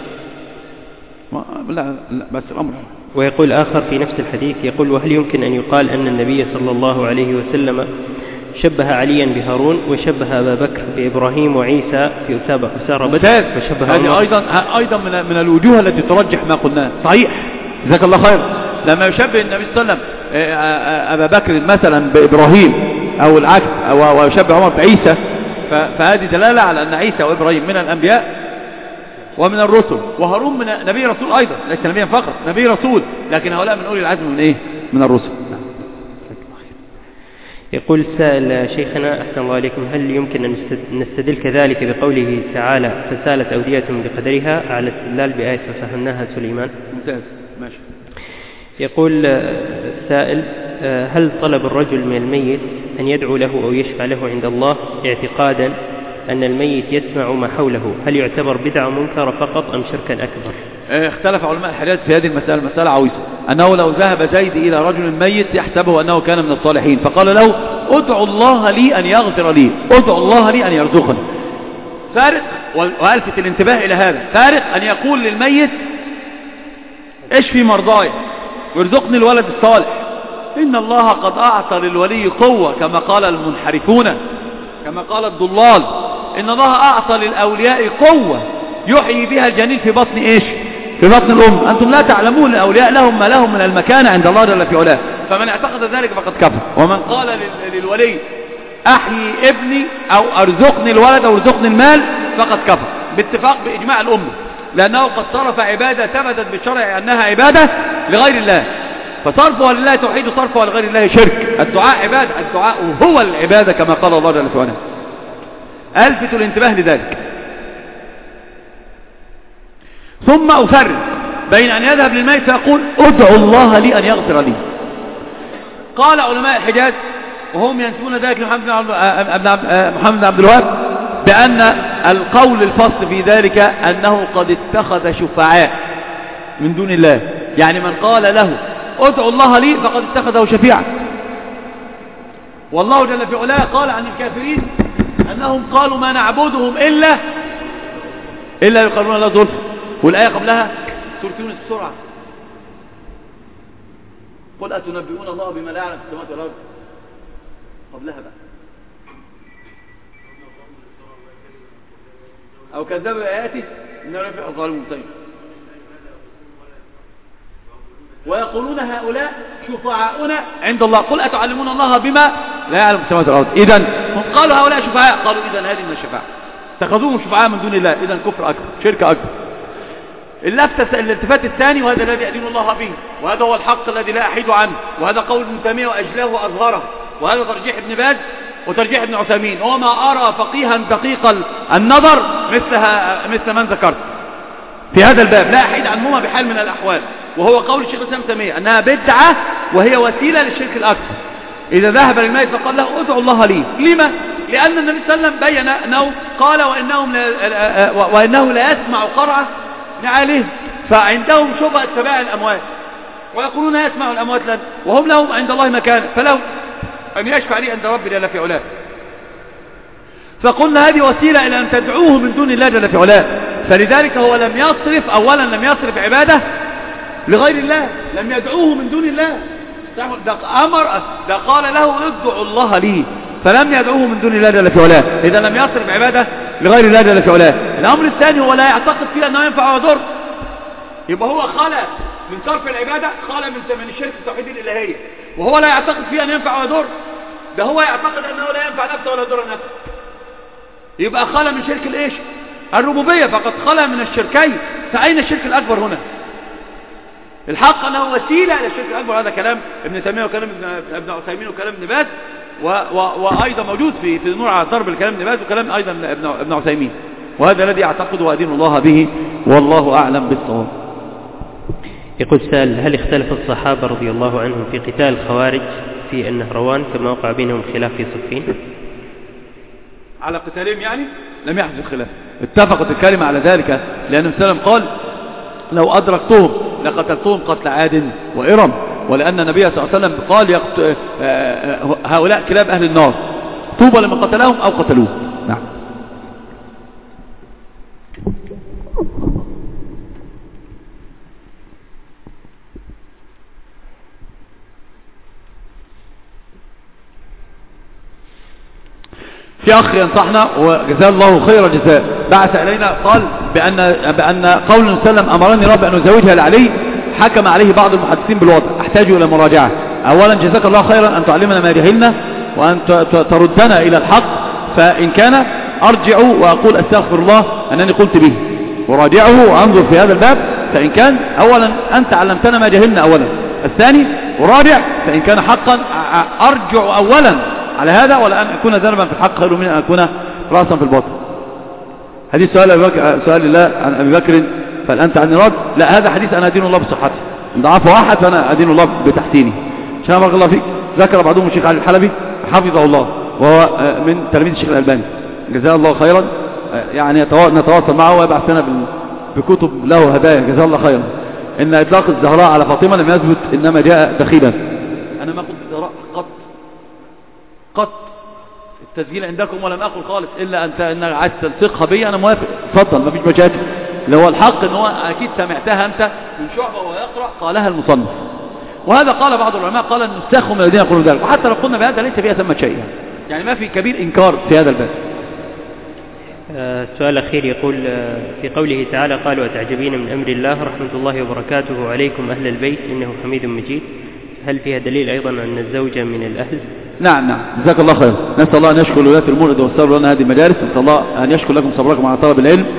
لا لا بس الأمر ويقول آخر في نفس الحديث يقول وهل يمكن أن يقال أن النبي صلى الله عليه وسلم شبه عليا بهارون وشبه أبا بكر بإبراهيم وعيسى في أسارة بدر وشبه هذه أيضا أيضا من من الوجوه التي ترجح ما قلناه. صحيح جزاك الله خير. لما يشبه النبي صلى الله عليه وسلم أبا بكر مثلا بإبراهيم أو العكس أو يشبه عمر بعيسى، فهذه دلالة على أن عيسى وإبراهيم من الأنبياء ومن الرسل، وهارون من نبي رسول أيضا، ليس نبيا فقط، نبي رسول، لكن هؤلاء من أولي العزم من إيه؟ من الرسل. يقول سائل شيخنا أحسن الله عليكم، هل يمكن أن نستدل كذلك بقوله تعالى فسالت أودية بقدرها على استدلال بآية ففهمناها سليمان؟ ممتاز ماشي. يقول السائل هل طلب الرجل من الميت أن يدعو له أو يشفع له عند الله اعتقادا أن الميت يسمع ما حوله هل يعتبر بدعة منكرة فقط أم شركا أكبر؟ اختلف علماء الحديث في هذه المسألة، مسألة عويصة، أنه لو ذهب زيد إلى رجل ميت يحسبه أنه كان من الصالحين فقال له ادعو الله لي أن يغفر لي، ادعو الله لي أن يرزقني. فارق، وألفت الانتباه إلى هذا، فارق أن يقول للميت اشفي مرضاي وارزقني الولد الصالح. إن الله قد أعطى للولي قوة كما قال المنحرفون، كما قال الضلال، إن الله أعطى للأولياء قوة يحيي بها الجنين في بطن إيش؟ في بطن الأم. أنتم لا تعلمون الأولياء لهم ما لهم من المكانة عند الله جل في علاه، فمن اعتقد ذلك فقد كفر. ومن قال للولي أحيي ابني أو أرزقني الولد أو أرزقني المال فقد كفر باتفاق بإجماع الأمة، لأنه قد صرف عبادة ثبتت بالشرع أنها عبادة لغير الله، فصرفها لله توحيد وصرفها لغير الله شرك. الدعاء عبادة، الدعاء هو العبادة كما قال الله جل وعلا. ألفت الانتباه لذلك. ثم أفرق بين أن يذهب للميت فيقول ادعو الله لي أن يغفر لي. قال علماء الحجاز وهم ينسبون ذلك لمحمد بن عبد الوهاب بأن القول الفصل في ذلك أنه قد اتخذ شفعاء من دون الله، يعني من قال له ادعو الله لي فقد اتخذه شفيعا. والله جل في علاه قال عن الكافرين أنهم قالوا ما نعبدهم إلا إلا يقربون الله زلفى. والآية قبلها سورة يونس بسرعة قل أتنبئون الله بما لا يعلم في السماوات والأرض. قبلها بقى أو كذبوا بآياته إنه لا يفلح الظالمون. طيب ويقولون هؤلاء شفعاؤنا عند الله. قل أتعلمون الله بما لا يعلم السماوات والأرض. إذن هم قالوا هؤلاء شفعاء، قالوا إذن هذه من الشفاعة، اتخذوهم شفعاء من دون الله، إذن كفر أكبر، شرك أكبر. اللفتة الالتفات الثاني، وهذا الذي أدين الله به، وهذا هو الحق الذي لا أحيد عنه، وهذا قول ابن تيمية وأجلاه وأظهره، وهذا ترجيح ابن باز وترجيح ابن عثيمين، وما أرى فقيها دقيق النظر مثلها مثل من ذكرت في هذا الباب، لا أحيد عنهما بحال من الأحوال، وهو قول الشيخ الإسلام ابن تيمية أنها بدعة وهي وسيلة للشرك الأكبر. إذا ذهب للميت فقال له ادعو الله لي، لما؟ لأن النبي صلى الله عليه وسلم بين أنه قال وإنهم لا وإنه لا يسمع قرعة نعالهم، فعندهم شبهة اتباع الأموات، ويقولون يسمع الأموات لنا وهم لهم عند الله مكان، فلو أن يشفع لي عند ربي جل في علاه. فقلنا هذه وسيلة إلى أن تدعوه من دون الله جل في علاه، فلذلك هو لم يصرف أولا لم يصرف عبادة لغير الله، لم يدعوه من دون الله، ده أمر ده قال له ادعوا الله لي، فلم يدعوه من دون الله جل في علاه، إذا لم يصرف عبادة لغير الله جل في علاه. الأمر الثاني هو لا يعتقد فيه أنه ينفع ويضر، يبقى هو خلى من صرف العبادة، خلى من من الشرك التوحيد الإلهية، وهو لا يعتقد فيه أن ينفع ويضر، ده هو يعتقد أنه لا ينفع نفسه ولا يضر نفسه، يبقى خلى من شرك الإيش؟ الربوبية، فقد خلى من الشركين، فأين الشرك الأكبر هنا؟ الحق أنه وسيلة إلى الشرك الأكبر، هذا كلام ابن تيمية وكلام ابن عثيمين وكلام ابن باز، وأيضا موجود في في نوع ضرب الكلام ابن باز وكلام أيضا ابن ابن عثيمين، وهذا الذي أعتقد وأدين الله به والله أعلم بالصواب. يقول سائل: هل اختلف الصحابة رضي الله عنهم في قتال الخوارج في النهروان كما وقع بينهم خلاف في صفين؟ على قتالهم يعني لم يحدث خلاف، اتفقت الكلمة على ذلك، لأن النبي صلى الله عليه وسلم قال: لو أدركتهم لقتلتهم قتل عاد وإرم، ولأن النبي صلى الله عليه وسلم قال يقت... هؤلاء كلاب أهل النار، طوبى لمن قتلهم أو قتلوه. نعم. في أخ ينصحنا وجزاه الله خير الجزاء، بعث إلينا قال بأن, بأن قول النبي صلى الله عليه وسلم أمرني ربي أن أزوجها لعلي، حكم عليه بعض المحدثين بالوضع، أحتاج إلى مراجعة. أولا جزاك الله خيرا أن تعلمنا ما جهلنا وأن تردنا إلى الحق، فإن كان أرجع وأقول أستغفر الله أنني قلت به، وراجعه وأنظر في هذا الباب، فإن كان أولا أنت علمتنا ما جهلنا أولا، الثاني أراجع، فإن كان حقا أرجع أولا على هذا، ولا أن أكون ذنبا في الحق خير من أن أكون رأسا في الباطل. حديث سؤال أبي بكر، سؤال الله عن أبي بكر فهل أنت عني رد؟ لا، هذا حديث أنا أدين الله بصحته، إن ضعفه أحد فأنا أدين الله بتحسينه. شاء بارك الله فيك. ذكر بعضهم الشيخ علي الحلبي حفظه الله، وهو من تلاميذ الشيخ الألباني جزاه الله خيرا، يعني نتواصل معه ويبعث لنا بكتب له هدايا جزاه الله خيرا، إن إطلاق الزهراء على فاطمة لم يثبت، إنما جاء دخيلا. أنا ما قلت الزهراء قط قط التسجيل عندكم، ولم أقل خالص إلا أنت إنك عايز تلصقها بي، أنا موافق، اتفضل مفيش مشاكل. اللي هو الحق إن هو أكيد سمعتها أنت من شعبة وهو يقرأ قالها المصنف، وهذا قال بعض العلماء قال النساخ من الذين يقولون ذلك، وحتى لو قلنا بهذا ليس فيها ثمة شيء، يعني ما في كبير إنكار في هذا الباب. السؤال الأخير يقول: في قوله تعالى قالوا أتعجبين من أمر الله رحمة الله وبركاته عليكم أهل البيت إنه حميد مجيد، هل فيها دليل أيضا أن الزوجة من الأهل؟ نعم نعم جزاك الله خير. نسأل الله أن يشكر ولاة الأمور إذا وصلوا لنا هذه المجالس، نسأل الله أن يشكر لكم صبركم على طلب العلم.